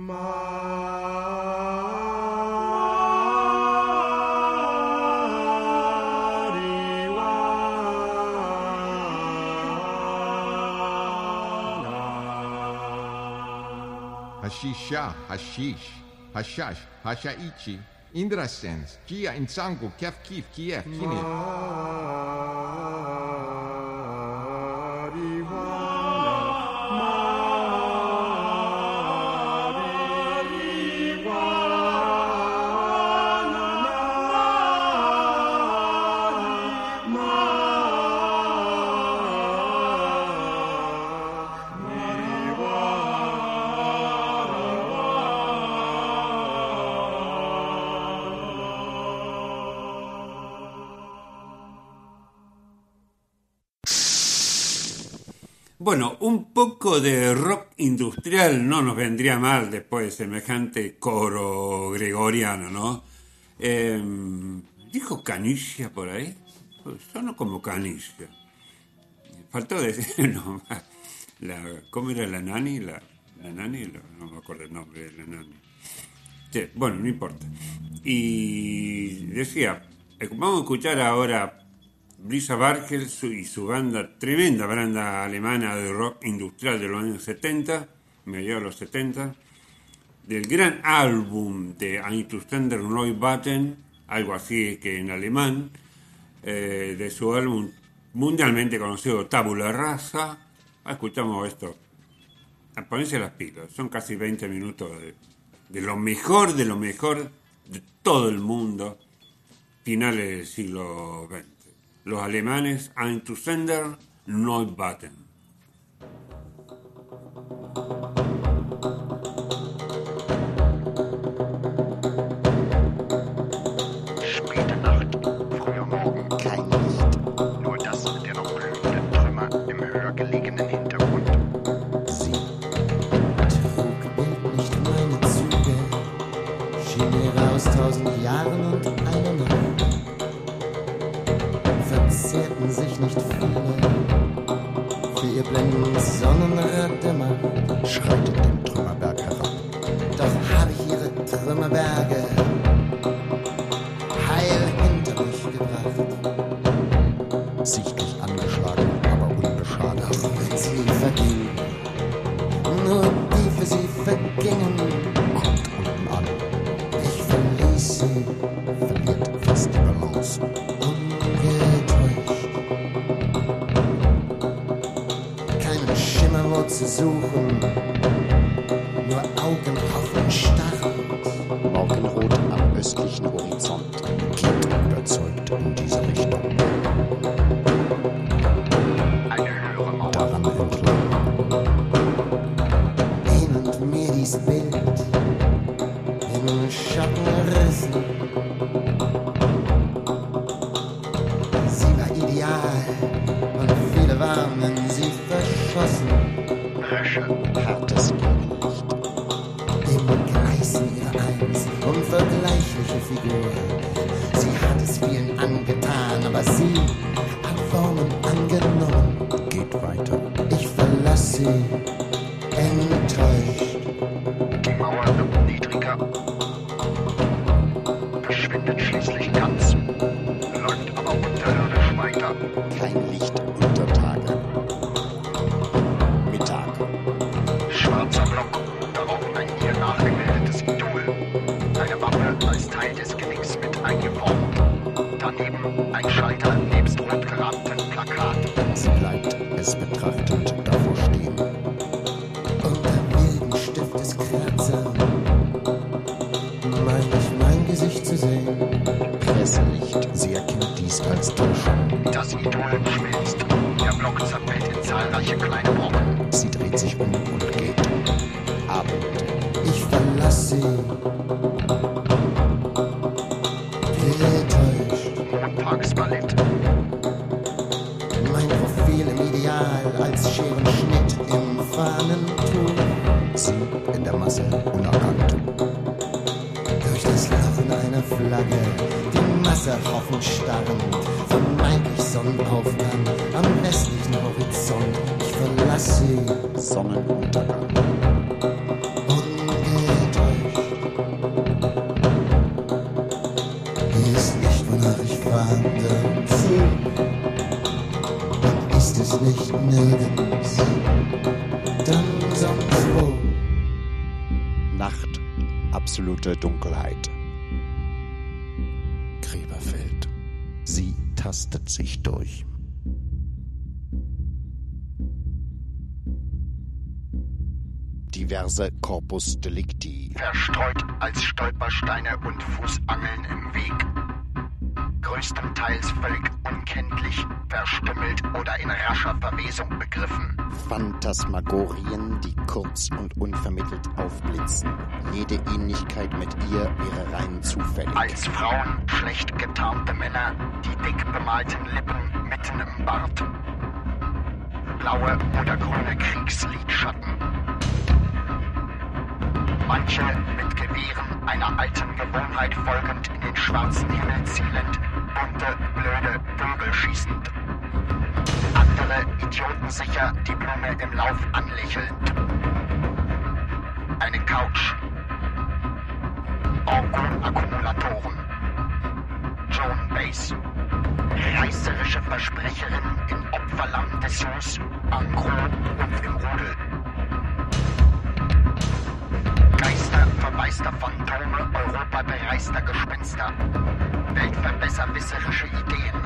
Hashisha, hashish, hashash, hashaichi, indrasens, gia insangu, kef kif, kief, kinit. Bueno, un poco de rock industrial no nos vendría mal después de semejante coro gregoriano, ¿no? Eh, ¿Dijo Canicia por ahí? Pues sonó como Canicia. Faltó decir nomás. La, ¿Cómo era la nani? La, la nani, la, no me acuerdo el nombre de la nani. Sí, bueno, no importa. Y decía, vamos a escuchar ahora Brisa Bargel y su banda, tremenda banda alemana de rock industrial de los años setenta, mediados de los setenta, del gran álbum de Einstürzender Neubauten, algo así que en alemán, eh, de su álbum mundialmente conocido Tabula Rasa. Ah, escuchamos esto, a ponerse las pilas, son casi veinte minutos de, de lo mejor, de lo mejor de todo el mundo, finales del siglo veinte. Los alemanes Einstürzender Neubauten. Späte Nacht, früher Morgen, kein Licht. Nur das der noch blühenden Trümmer im höher gelegenen Hintergrund. Sie trug Bild nicht meine Züge, Chimäre aus tausend Jahren und einer Nacht. Verzehrten sich nicht viele, für ihr blendendes Sonnenrad dämmert. Schreitet den Trümmerberg heran. Doch habe ich ihre Trümmerberge heil hinter mich gebracht. Sichtlich angeschlagen, aber unbeschadet. Doch wenn sie vergingen, nur die für sie vergingen, Kommt unten an, ich verließ sie verliert fast die Balance. ungetäuscht. Keinen Schimmer wo zu suchen, nur Augen offen starrend. Morgenrot am östlichen Horizont. Geht überzeugt in diese Richtung. Eine höhere Mauer. Daran entlang. Hin und mir dies Bild in Schatten rissen. Sie war ideal und viele waren in sie verschossen. Rasche, Hartes Gegenlicht. Im Greißen ihrer einst unvergleichliche Figur. Sie hat es vielen angetan, aber sie hat Formen angetan. genommen, geht weiter. Ich verlasse sie, enttäuscht. Die Mauer wird niedriger, verschwindet schließlich ganz, läuft aber unterirdisch weiter. Kein Licht unter Tage. Mittag. Schwarzer Block, darauf ein ihr nachgebildetes Idol. Eine Waffe als Teil des Genicks mit eingeformt. Daneben ein Schalter nebst rot gerahmtem Plakat. Sie bleibt es betrachtend davor stehen. Unter wilden Stifteskratzer meine ich mein Gesicht zu sehen. Presselicht, sie erkennt dies als Täuschung. Das Idol schmilzt. Der Block zerfällt in zahlreiche kleine Brocken. Sie dreht sich um und geht. Abend. Ich verlasse sie. Getäuscht. Montagsballett. Mein Profil im Ideal als Scherenschnitt im Fahnentuch. Sie in der Masse unerkannt. Durch das Lachen einer Flagge, die Masse hoffen starren, vermeintlich Sonnenaufgang am westlichen Horizont. Ich verlasse sie. Sonnenuntergang. Ungetäuscht. Hier ist nicht, wonach ich fahre. Und ist es nicht nirgends, dann sonst wo. Nacht, absolute Dunkelheit. Gräberfeld. Sie tastet sich durch. Diverse Corpus Delicti. Verstreut als Stolpersteine und Fußangeln im Weg. Größtenteils völlig unkenntlich, verstümmelt oder in rascher Verwesung begriffen. Phantasmagorien, die kurz und unvermittelt aufblitzen. Jede Ähnlichkeit mit ihr wäre rein zufällig. Als Frauen schlecht getarnte Männer, die dick bemalten Lippen mitten im Bart. Blaue oder grüne Kriegslidschatten. Manche mit Gewehren einer alten Gewohnheit folgend in den schwarzen Himmel zielend, bunte, blöde Vögel schießend. Andere idiotensicher die Blume im Lauf anlächelnd. Eine Couch. Orgon-Akkumulatoren. Joan Bass. Reißerische Versprecherin in Opferlamm des Sus, en gros und im Rudel. Geister verwaister Phantome, europabereister Gespenster. Weltverbesserwisserische Ideen.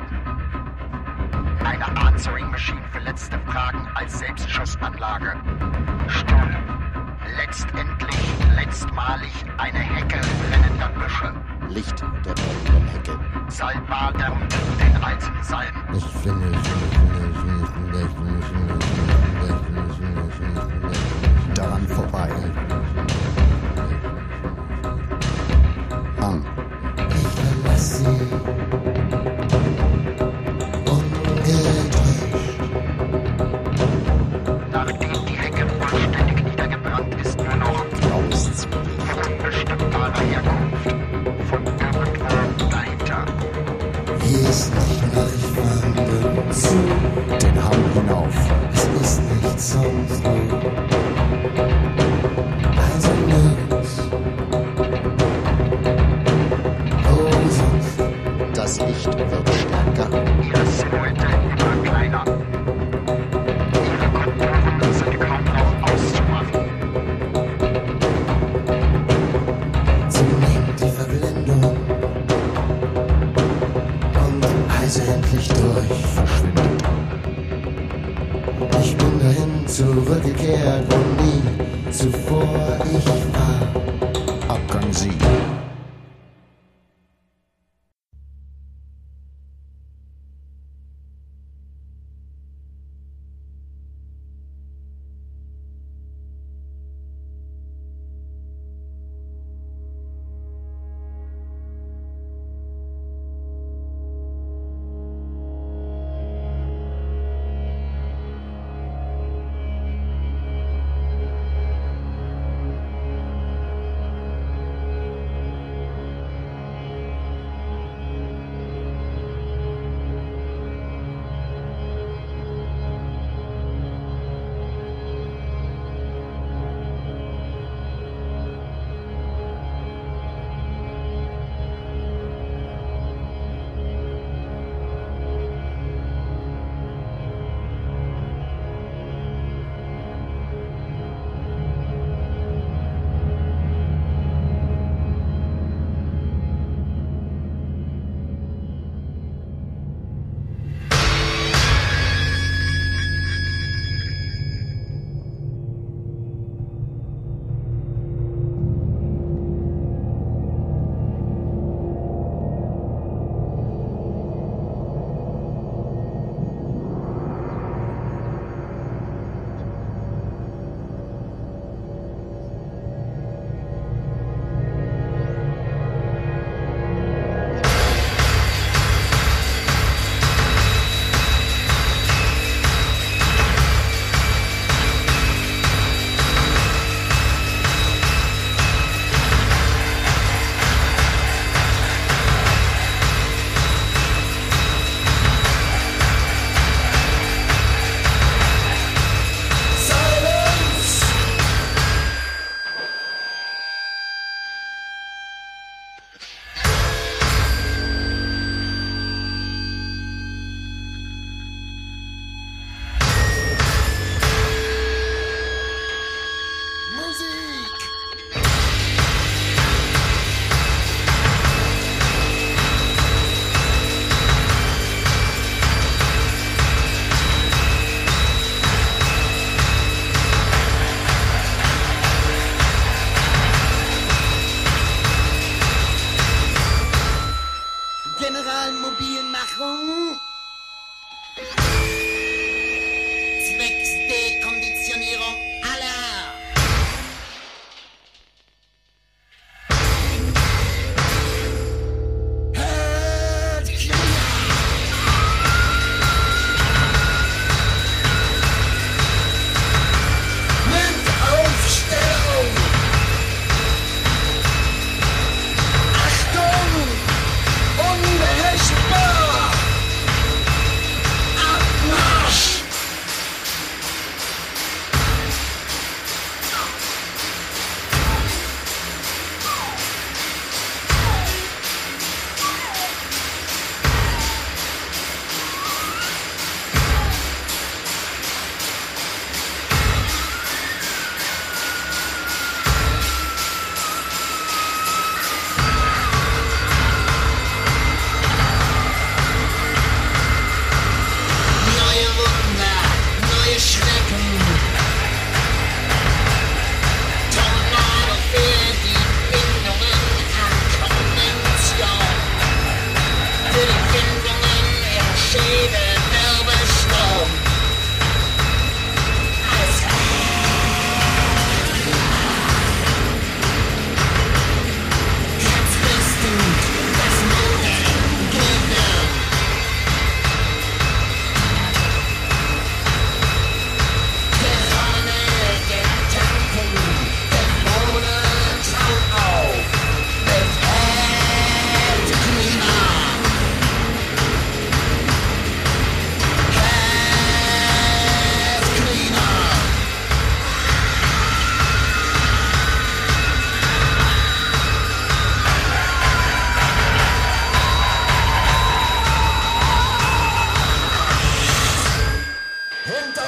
Eine Answering Machine für letzte Fragen als Selbstschussanlage. Stuhl. Letztendlich, letztmalig eine Hecke brennender Büsche. Licht der brennenden Hecke. Salvar dämmt den alten Salm. Ich finde, ich finde, ich finde, ich finde, ich finde, ich finde, ich finde, ich finde, ich finde, ich finde, ich finde, daran vorbei. An. Ich verlasse sie. Ungetäuscht. Nachdem die Hecke vollständig niedergebrannt ist, nur noch Faustzwiebel. unbestimmbarer Herkunft. Von irgendwo dahinter. Hier ist nicht nach ich wandere zu den Hang hinauf. Es ist nicht sonst wo. Also nirgends. Oh, sonst. Das Licht wird stärker. Ihre Silhouette immer kleiner. Ihre Konturen sind kaum noch auszumachen. Zunehmend die Verblendung. Und also endlich durch verschwindet. Ich bin dahin zurückgekehrt, wo nie zuvor ich war. Abgang Sie.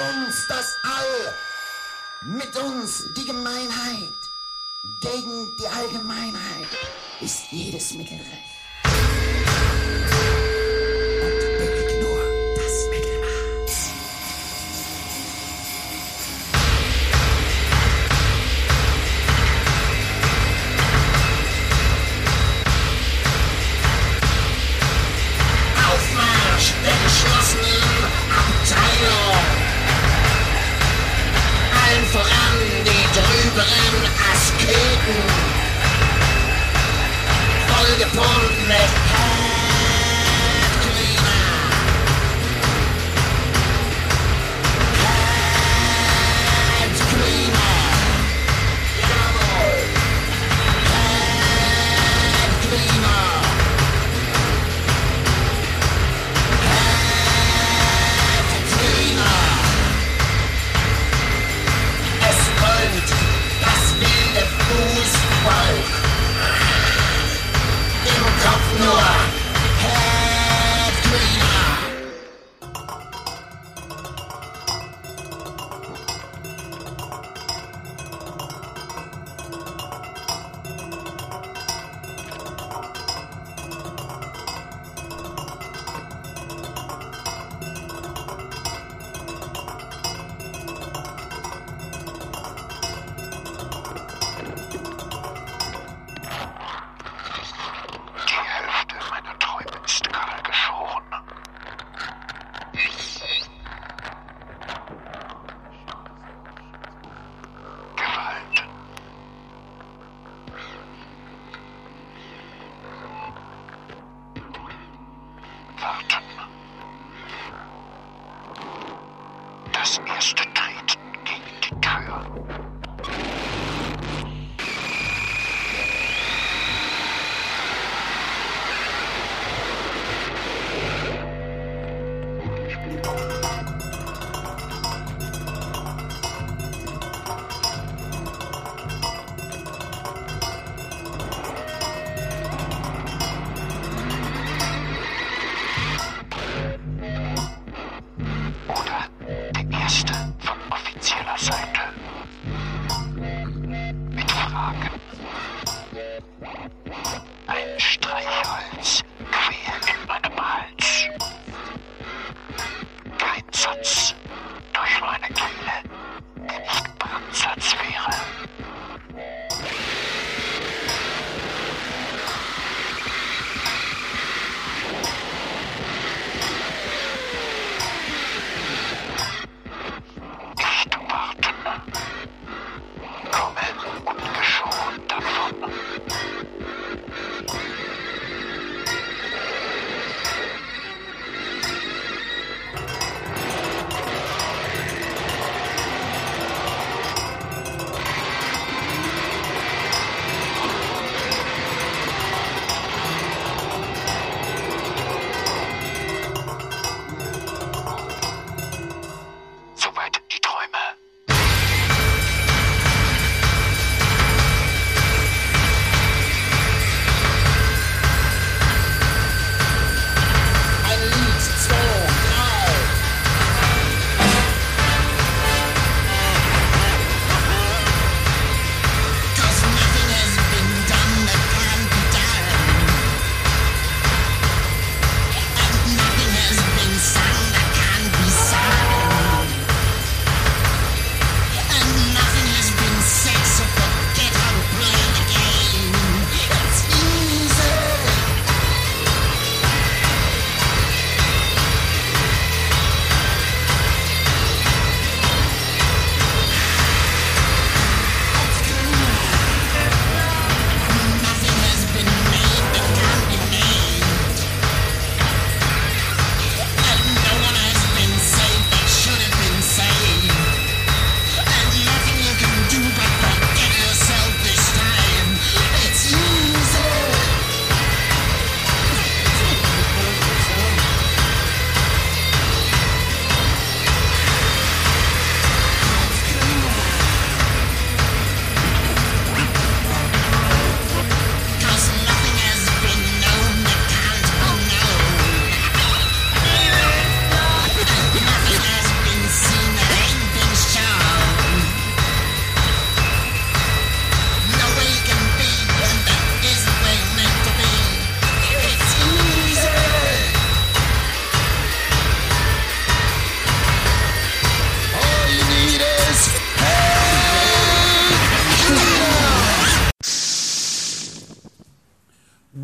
uns das All, mit uns die Gemeinheit. Gegen die Allgemeinheit ist jedes Mittel recht. Und billig nur das Mittelmaß. Aufmarsch der geschlossenen Abteilung. Allen voran die drüberen Asketen. Vollgepumpt mit Headcleaner. Headcleaner. Jawohl. Headcleaner. Headcleaner. Es brüllt das wilde Fußvolk. Im Kopf nur Headcleaner. Die Hälfte meiner Träume ist kahl geschoren. Gewalt. Warten. Das erste Treten gegen die Tür. Oder der erste von offizieller Seite. Mit Fragen. Ein Streichholz quer in meinem Hals. Kein Satz durch meine Kehle, der nicht Brandsatz wäre. Nicht warten. Komme ungeschoren davon.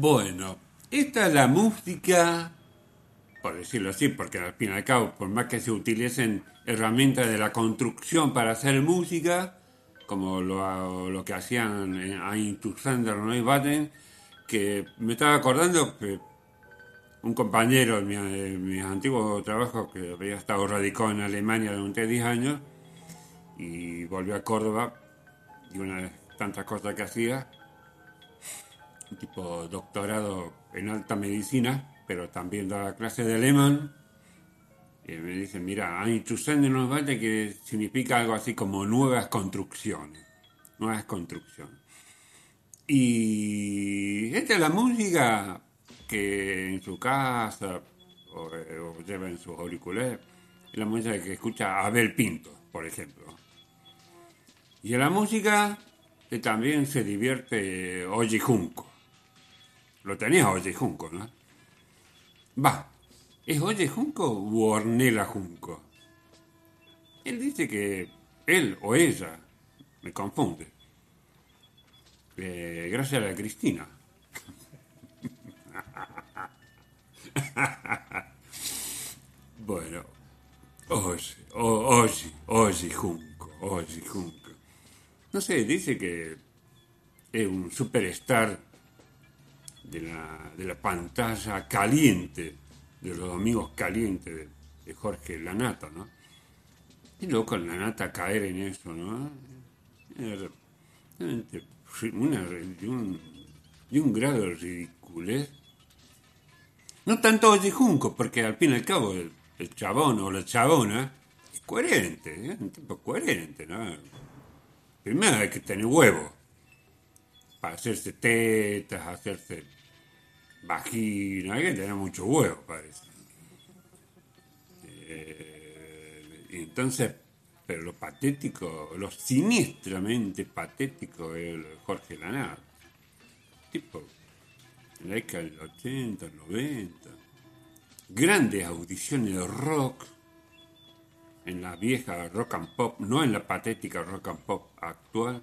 Bueno, esta es la música, por decirlo así, porque al fin y al cabo, por más que se utilicen herramientas de la construcción para hacer música, como lo, lo que hacían en Ein Tusander Neubauten, que me estaba acordando que un compañero de mi, de mi antiguo trabajo, que había estado radicado en Alemania durante diez años, y volvió a Córdoba, y una de tantas cosas que hacía, un tipo doctorado en alta medicina, pero también daba clases de alemán, y me dice, mira, Eintusen nos vale, que significa algo así como nuevas construcciones, nuevas construcciones. Y esta es la música que en su casa, o, o lleva en sus auriculares, es la música que escucha Abel Pinto, por ejemplo. Y en la música que también se divierte Oji Junco. Lo tenía Oji Junco, ¿no? Va, ¿es Oji Junco u Ornella Junco? Él dice que él o ella, me confunde, eh, gracias a la Cristina. Bueno, Oji, Oji, Oji Junco, Oji Junco. No sé, dice que es un superstar de la, de la pantalla caliente, de los domingos calientes de, de Jorge Lanata, ¿no? Y loco Lanata caer en eso, ¿no? Una, de, un, de un grado de ridiculez. No tanto Oji Junco, porque al fin y al cabo el, el chabón o la chabona es coherente, es un tipo coherente, ¿no? Primero hay que tener huevo para hacerse tetas, hacerse vagina, hay que tener mucho huevo, parece. Eh, y entonces, pero lo patético, lo siniestramente patético es el Jorge Lanata. Tipo, en la década del ochenta, noventa, grandes audiciones de rock, en la vieja rock and pop, no en la patética rock and pop actual,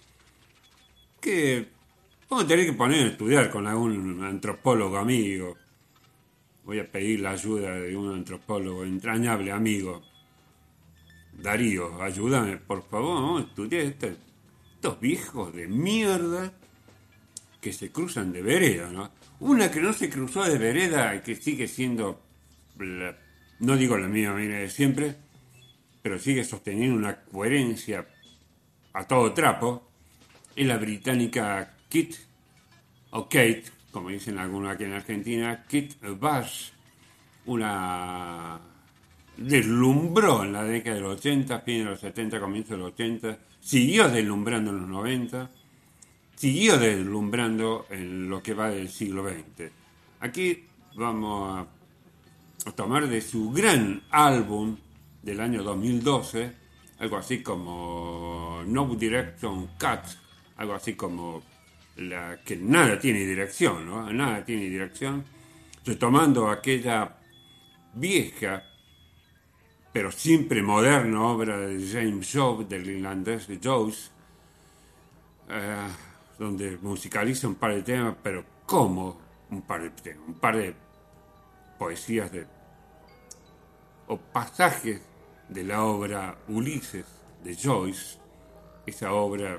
que vamos a tener que poner a estudiar con algún antropólogo amigo. Voy a pedir la ayuda de un antropólogo entrañable amigo. Darío, ayúdame, por favor, vamos a estudiar este, estos viejos de mierda que se cruzan de vereda, ¿no? Una que no se cruzó de vereda y que sigue siendo, la, no digo la mía, mira, de siempre, pero sigue sosteniendo una coherencia a todo trapo, es la británica Kit, o Kate, como dicen algunos aquí en Argentina, Kit Bush, una deslumbró en la década de los ochenta, fin de los setenta, comienzo de los ochenta, siguió deslumbrando en los noventa, siguió deslumbrando en lo que va del siglo veinte. Aquí vamos a, a tomar de su gran álbum del año dos mil doce, algo así como No Direction Cut, algo así como la que nada tiene dirección, ¿no? Nada tiene dirección, retomando aquella vieja, pero siempre moderna obra de James Joyce, del irlandés Joyce, eh, donde musicaliza un par de temas, pero ¿cómo un par de temas? Un par de poesías de, o pasajes de la obra Ulises de Joyce, esa obra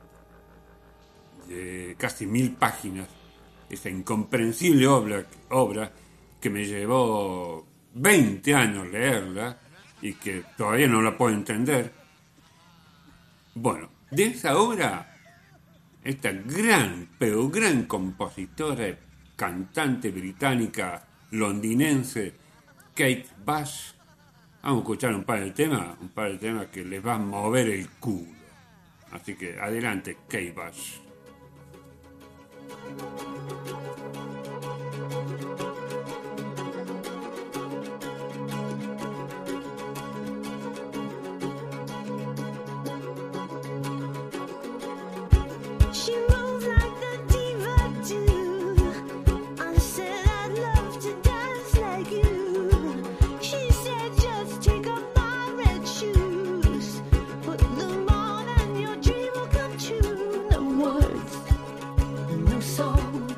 de casi mil páginas, esa incomprensible obra, obra que me llevó veinte años leerla y que todavía no la puedo entender. Bueno, de esa obra, esta gran, pero gran compositora, cantante británica, londinense, Kate Bush, vamos a escuchar un par de temas, un par de temas que les va a mover el culo. Así que adelante, Kate Bush. Song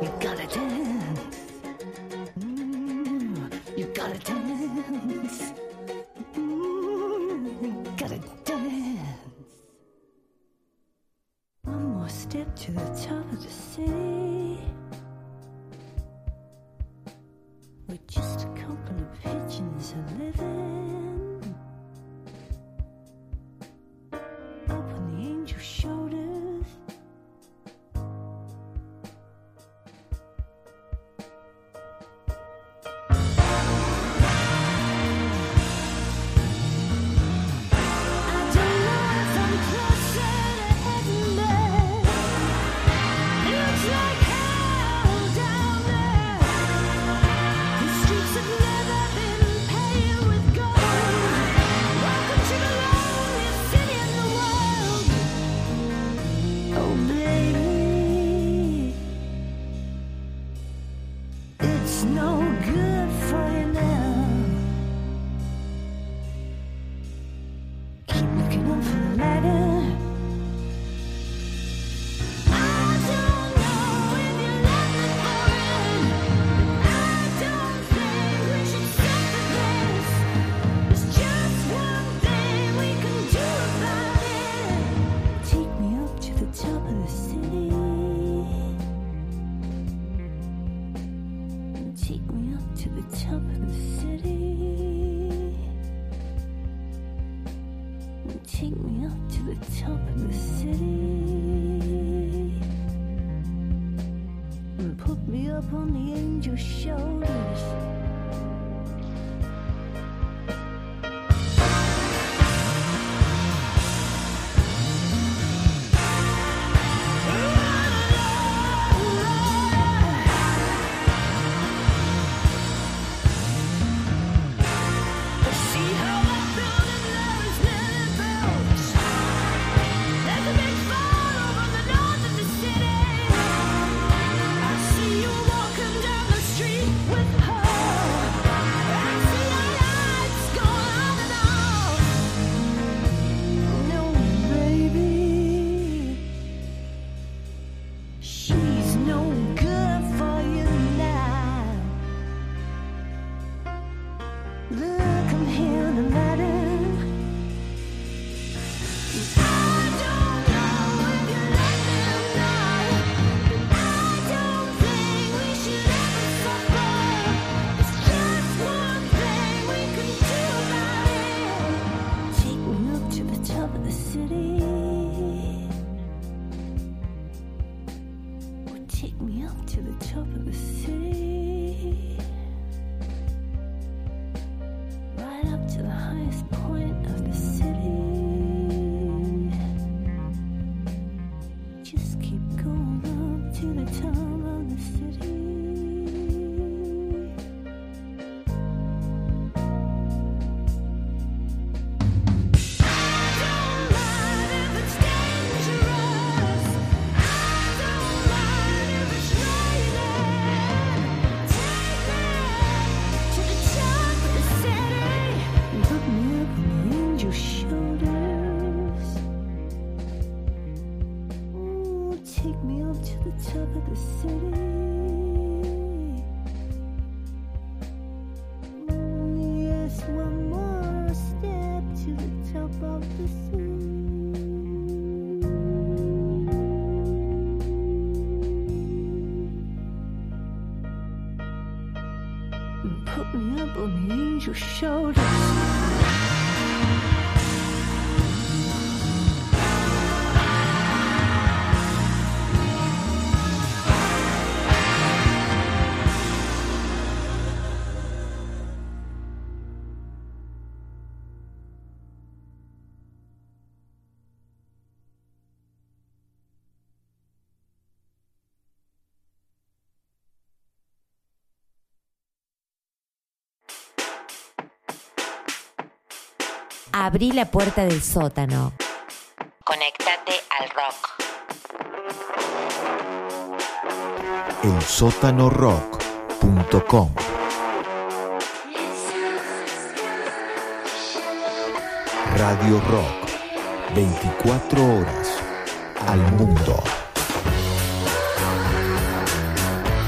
You gotta dance. Mm, you gotta dance. Mm, you gotta dance. One more step to the top of the city. With just a couple of pigeons a living up on the angel's shoulders. Put me up on the angel's shoulders. Abrí la puerta del sótano. Conéctate al rock. el sótano rock punto com. Radio Rock, veinticuatro horas al mundo.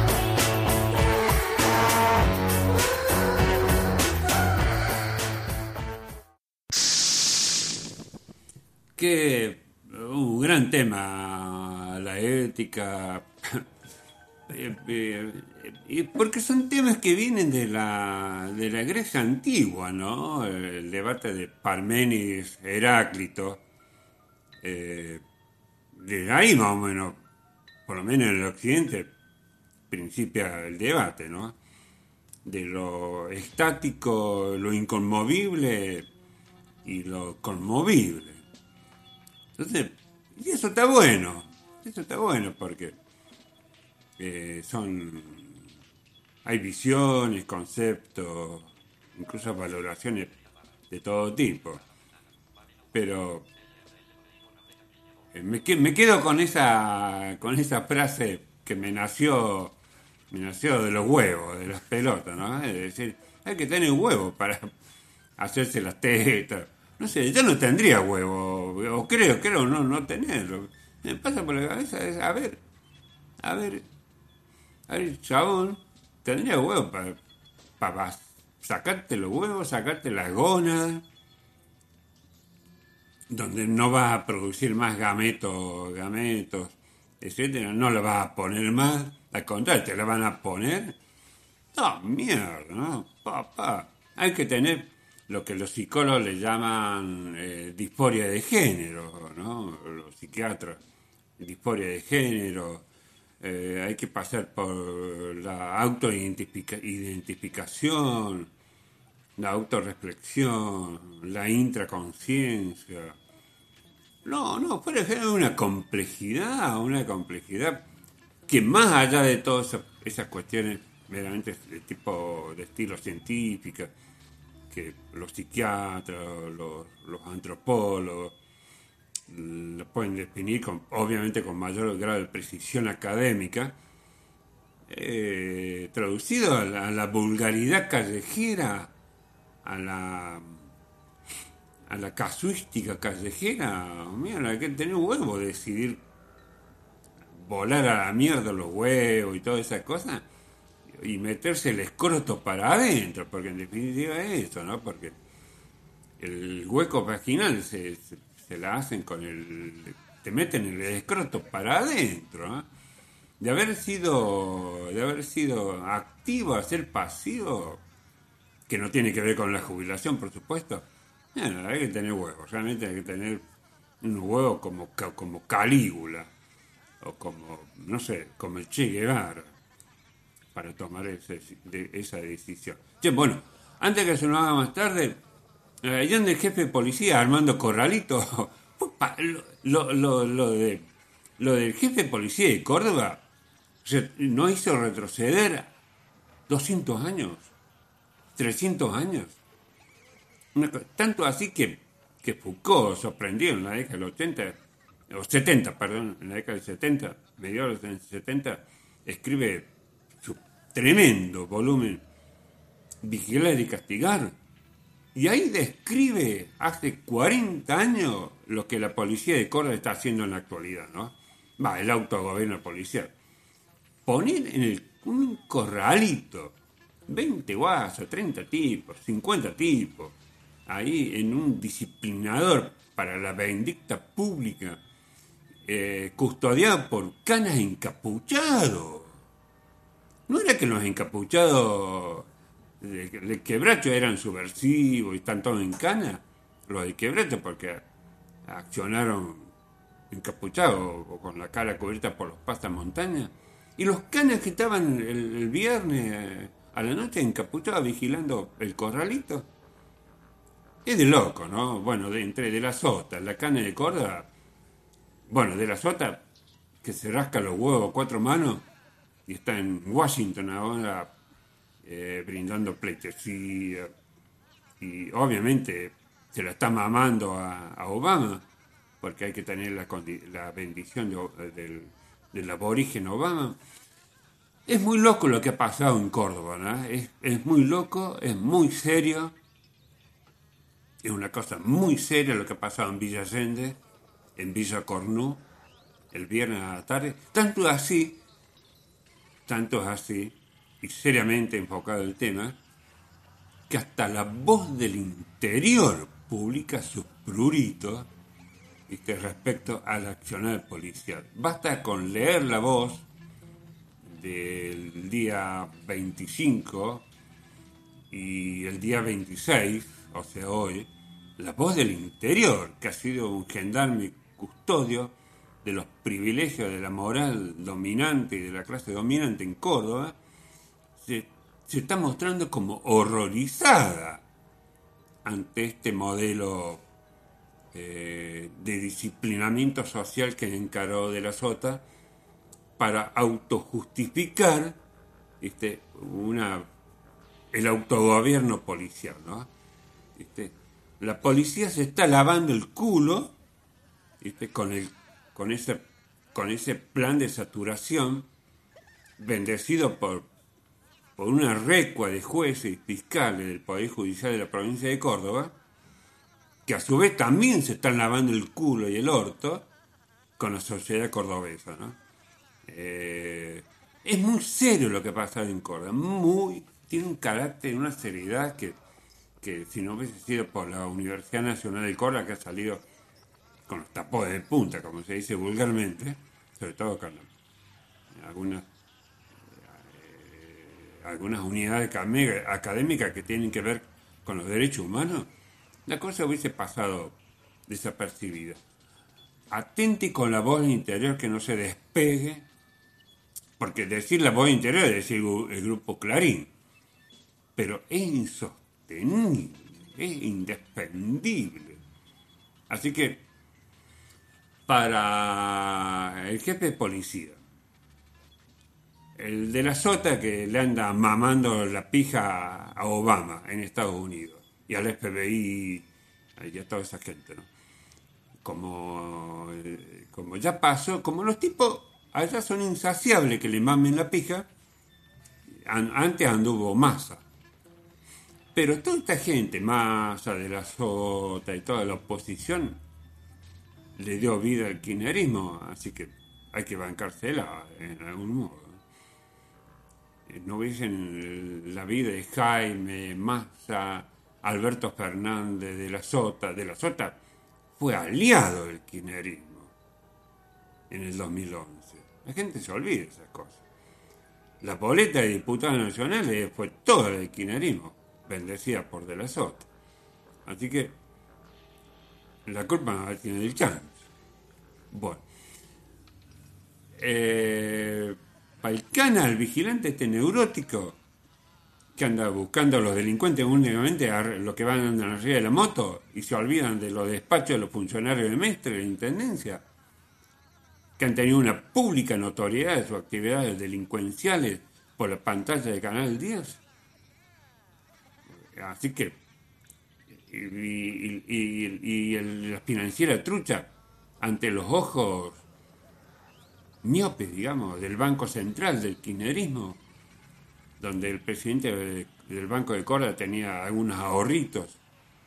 gran tema la ética, eh, eh, eh, porque son temas que vienen de la, de la Grecia antigua, ¿no? El debate de Parménides, Heráclito, eh, de ahí más o menos, por lo menos en el occidente, principia el debate, ¿no? De lo estático, lo inconmovible y lo conmovible. Entonces, y eso está bueno, eso está bueno porque eh, son, hay visiones, conceptos, incluso valoraciones de todo tipo. Pero eh, me, me quedo con esa, con esa frase que me nació, me nació de los huevos, de las pelotas, ¿no? Es decir, hay que tener huevos para hacerse las tetas. No sé, yo no tendría huevo, o creo, creo no, no tenerlo. Me pasa por la cabeza, es, a ver, a ver, a ver, chabón, tendría huevo para, para sacarte los huevos, sacarte las gonas, donde no vas a producir más gametos, gametos, etcétera, no le vas a poner más, al contrario, te la van a poner. No, mierda, ¿no? Papá, hay que tener lo que los psicólogos le llaman eh, disforia de género, ¿no? Los psiquiatras, disforia de género, eh, hay que pasar por la autoidentificación, la autorreflexión, la intraconciencia. No, no, fuera de género, una complejidad, una complejidad que más allá de todas esas, esas cuestiones meramente de tipo, de estilo científica, que los psiquiatras, los, los antropólogos lo pueden definir con, obviamente con mayor grado de precisión académica, eh, traducido a la, a la vulgaridad callejera, a la a la casuística callejera. Mira, hay que tener huevo de decidir volar a la mierda los huevos y todas esas cosas y meterse el escroto para adentro, porque en definitiva es eso, ¿no? Porque el hueco vaginal se, se, se la hacen con el... te meten el escroto para adentro, ¿no? De haber sido de haber sido activo a ser pasivo, que no tiene que ver con la jubilación, por supuesto. Bueno, hay que tener huevos, realmente hay que tener unos huevos como, como Calígula, o como, no sé, como el Che Guevara, para tomar ese, de, esa decisión. Che, bueno, antes que se nos haga más tarde, allá en el jefe de policía, Armando Corralito, lo, lo, lo, de, lo del jefe de policía de Córdoba nos hizo retroceder doscientos años, trescientos años. Una, tanto así que, que Foucault, sorprendido en la década del ochenta, o setenta, perdón, en la década del setenta, mediados del setenta, escribe su tremendo volumen Vigilar y Castigar. Y ahí describe hace cuarenta años lo que la policía de Córdoba está haciendo en la actualidad, ¿no? Va, el autogobierno policial. Poner en el, un corralito veinte guasos, treinta tipos, cincuenta tipos, ahí en un disciplinador para la vindicta pública, eh, custodiado por canas encapuchados. No era que los encapuchados de, de Quebracho eran subversivos y están todos en cana, los de Quebracho, porque accionaron encapuchados o con la cara cubierta por los pasamontañas, y los canas que estaban el, el viernes eh, a la noche encapuchados vigilando el corralito. Es de loco, ¿no? Bueno, de, entre de la Sota, la cana de Córdoba, bueno, de la Sota, que se rasca los huevos a cuatro manos y está en Washington ahora eh, brindando pleitesía, y obviamente se la está mamando a, a Obama, porque hay que tener la, la bendición de, del, del aborigen Obama. Es muy loco lo que ha pasado en Córdoba, ¿no? Es, es muy loco, es muy serio. Es una cosa muy seria lo que ha pasado en Villa Allende, en Villa Cornú, el viernes a la tarde. Tanto así, tanto es así, y seriamente enfocado el tema, que hasta La Voz del Interior publica sus pruritos ¿viste? Respecto al accionar policial. Basta con leer la voz del día veinticinco y el día veintiséis, o sea hoy, la voz del interior, que ha sido un gendarme custodio de los privilegios de la moral dominante y de la clase dominante en Córdoba, se, se está mostrando como horrorizada ante este modelo eh, de disciplinamiento social que encaró de la Sota para autojustificar este, una, el autogobierno policial, ¿no? Este, la policía se está lavando el culo, este, con, el, con, ese, con ese plan de saturación bendecido por, por una recua de jueces y fiscales del Poder Judicial de la provincia de Córdoba, que a su vez también se están lavando el culo y el orto con la sociedad cordobesa, ¿no? Eh, es muy serio lo que pasa en Córdoba, muy, tiene un carácter, una seriedad que, que si no hubiese sido por la Universidad Nacional de Córdoba, que ha salido con los tapones de punta, como se dice vulgarmente, sobre todo con algunas eh, algunas unidades académicas que tienen que ver con los derechos humanos, la cosa hubiese pasado desapercibida. Atente con la voz interior, que no se despegue, porque decir la voz interior es decir el grupo Clarín, pero es insostenible, es indefendible. Así que, para el jefe de policía, el de la Sota que le anda mamando la pija a Obama en Estados Unidos, y al F B I, y a toda esa gente, ¿no? Como, como ya pasó, como los tipos allá son insaciables que le mamen la pija, an, antes anduvo Massa. Pero toda esta gente, Massa, de la Sota y toda la oposición, le dio vida al kirchnerismo, así que hay que bancársela en algún modo. No hubiesen la vida de Jaime, Massa, Alberto Fernández, de la Sota. De la Sota fue aliado del kirchnerismo en el dos mil once. La gente se olvida de esas cosas. La boleta de diputados nacionales fue toda del kirchnerismo, bendecida por de la Sota. Así que la culpa no la tiene el chancho. Bueno. Eh, Palcana, el vigilante este neurótico, que anda buscando a los delincuentes únicamente a los que van andando arriba de la moto y se olvidan de los despachos de los funcionarios de Mestre, de la Intendencia, que han tenido una pública notoriedad de sus actividades delincuenciales por la pantalla de Canal diez. Así que, y, y, y, y el, la financiera trucha, ante los ojos miopes, digamos, del Banco Central, del kirchnerismo, donde el presidente de, del Banco de Córdoba tenía algunos ahorritos,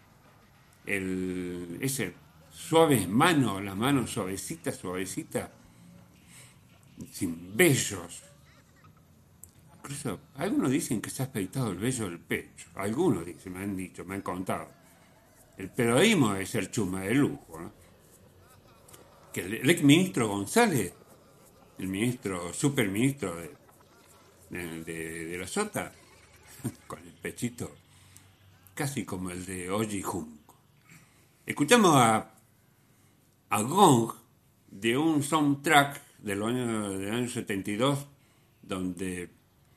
el, ese suaves manos, las manos suavecitas, suavecitas, sin vellos. Incluso algunos dicen que se ha afeitado el vello del pecho, algunos dicen, me han dicho, me han contado. El periodismo es el chuma de lujo, ¿no? Que el, el ex ministro González, el ministro, superministro de De, de, de la Sota, con el pechito casi como el de Oji Junco. Escuchamos a, a Gong de un soundtrack del año, del año setenta y dos, donde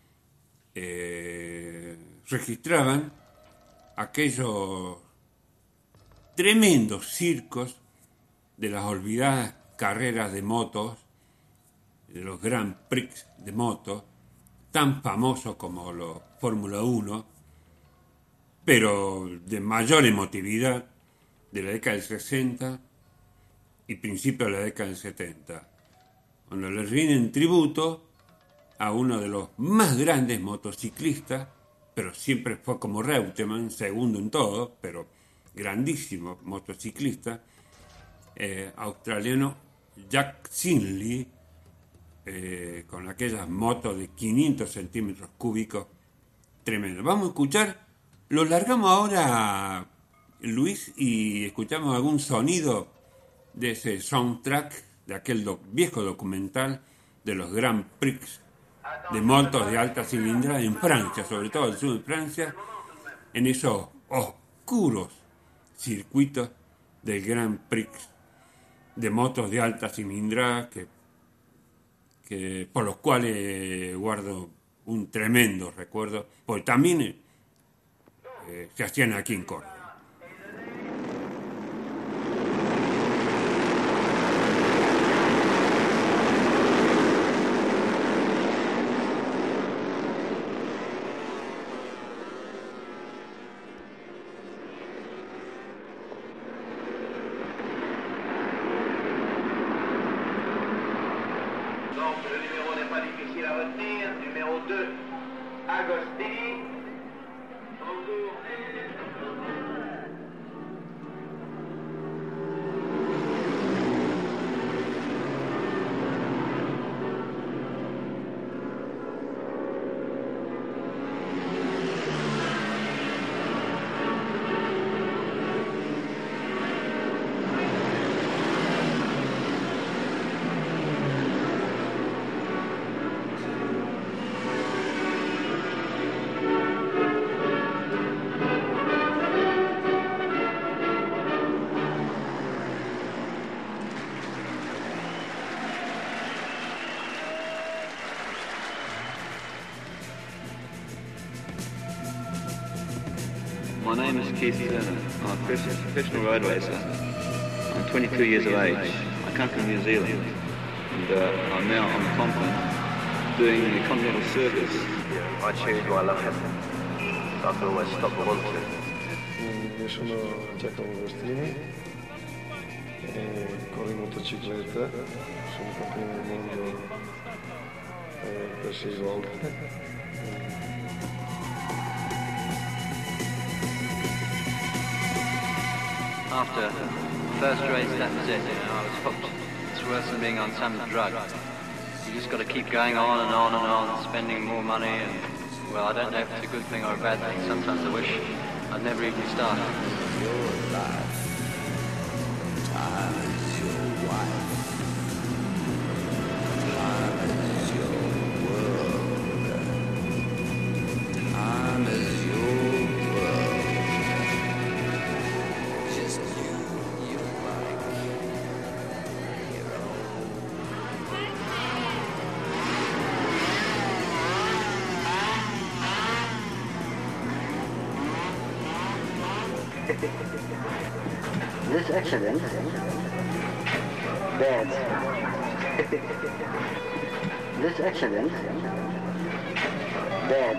eh, registraban aquellos tremendos circos de las olvidadas carreras de motos, de los Grand Prix de motos, tan famosos como los Fórmula uno, pero de mayor emotividad, de la década del sesenta y principios de la década del setenta, cuando le rinden tributo a uno de los más grandes motociclistas, pero siempre fue como Reutemann, segundo en todo, pero grandísimo motociclista, eh, australiano Jack Sinley, Eh, con aquellas motos de quinientos centímetros cúbicos, tremendo. Vamos a escuchar, lo largamos ahora, Luis, y escuchamos algún sonido de ese soundtrack, de aquel doc- viejo documental de los Grand Prix de motos de alta cilindrada en Francia, sobre todo el sur de Francia, en esos oscuros circuitos del Grand Prix de motos de alta cilindrada que, que por los cuales guardo un tremendo recuerdo, porque también eh, se hacían aquí en Córdoba. My name is Keith Turner. I'm a professional road racer. I'm twenty-two years of age. I come from New Zealand, and uh, I'm now on Compton doing the Continental Circus. I choose who I love him. So I can always stop the want to. Io sono Giacomo Agostini, e corro in motocicletta, sono campione del mondo eh, per sei volte. After the first race, that was it, you know, I was hooked. It's worse than being on some drug. You just got to keep going on and on and on, spending more money, and, well, I don't know if it's a good thing or a bad thing. Sometimes I wish I'd never even started. Your life, time is your wife, time is your world, time is your world, just you, you like your This accident, bad. This accident, bad.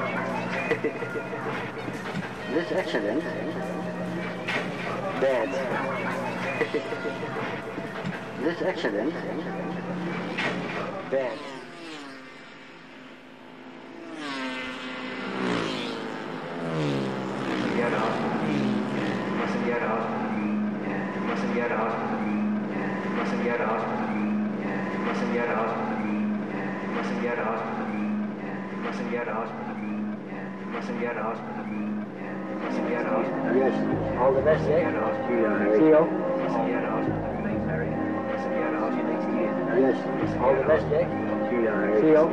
This accident, bad. This accident, bad. Yes, all the best, eh? See you. Yes, all the best, eh? See you.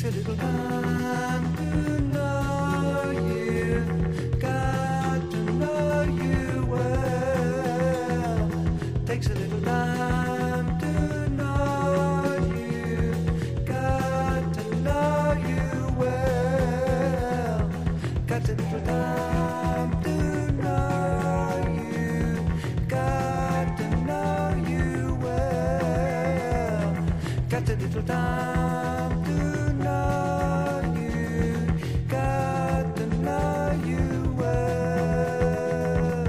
takes a little time to know you. Got to know you well. Takes a little time to know you. Got to know you well. Got a little time to know you. Got to know you well. Got a little time to know you. Got to know you well.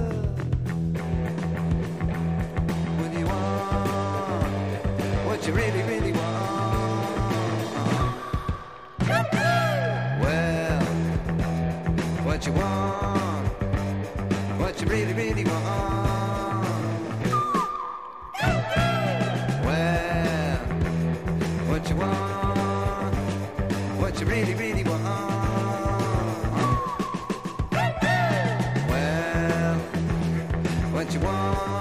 What do you want? What you really, really want? Well, what you want? What you really, really want? Well, what you want? What you really, really want? Well, what you want?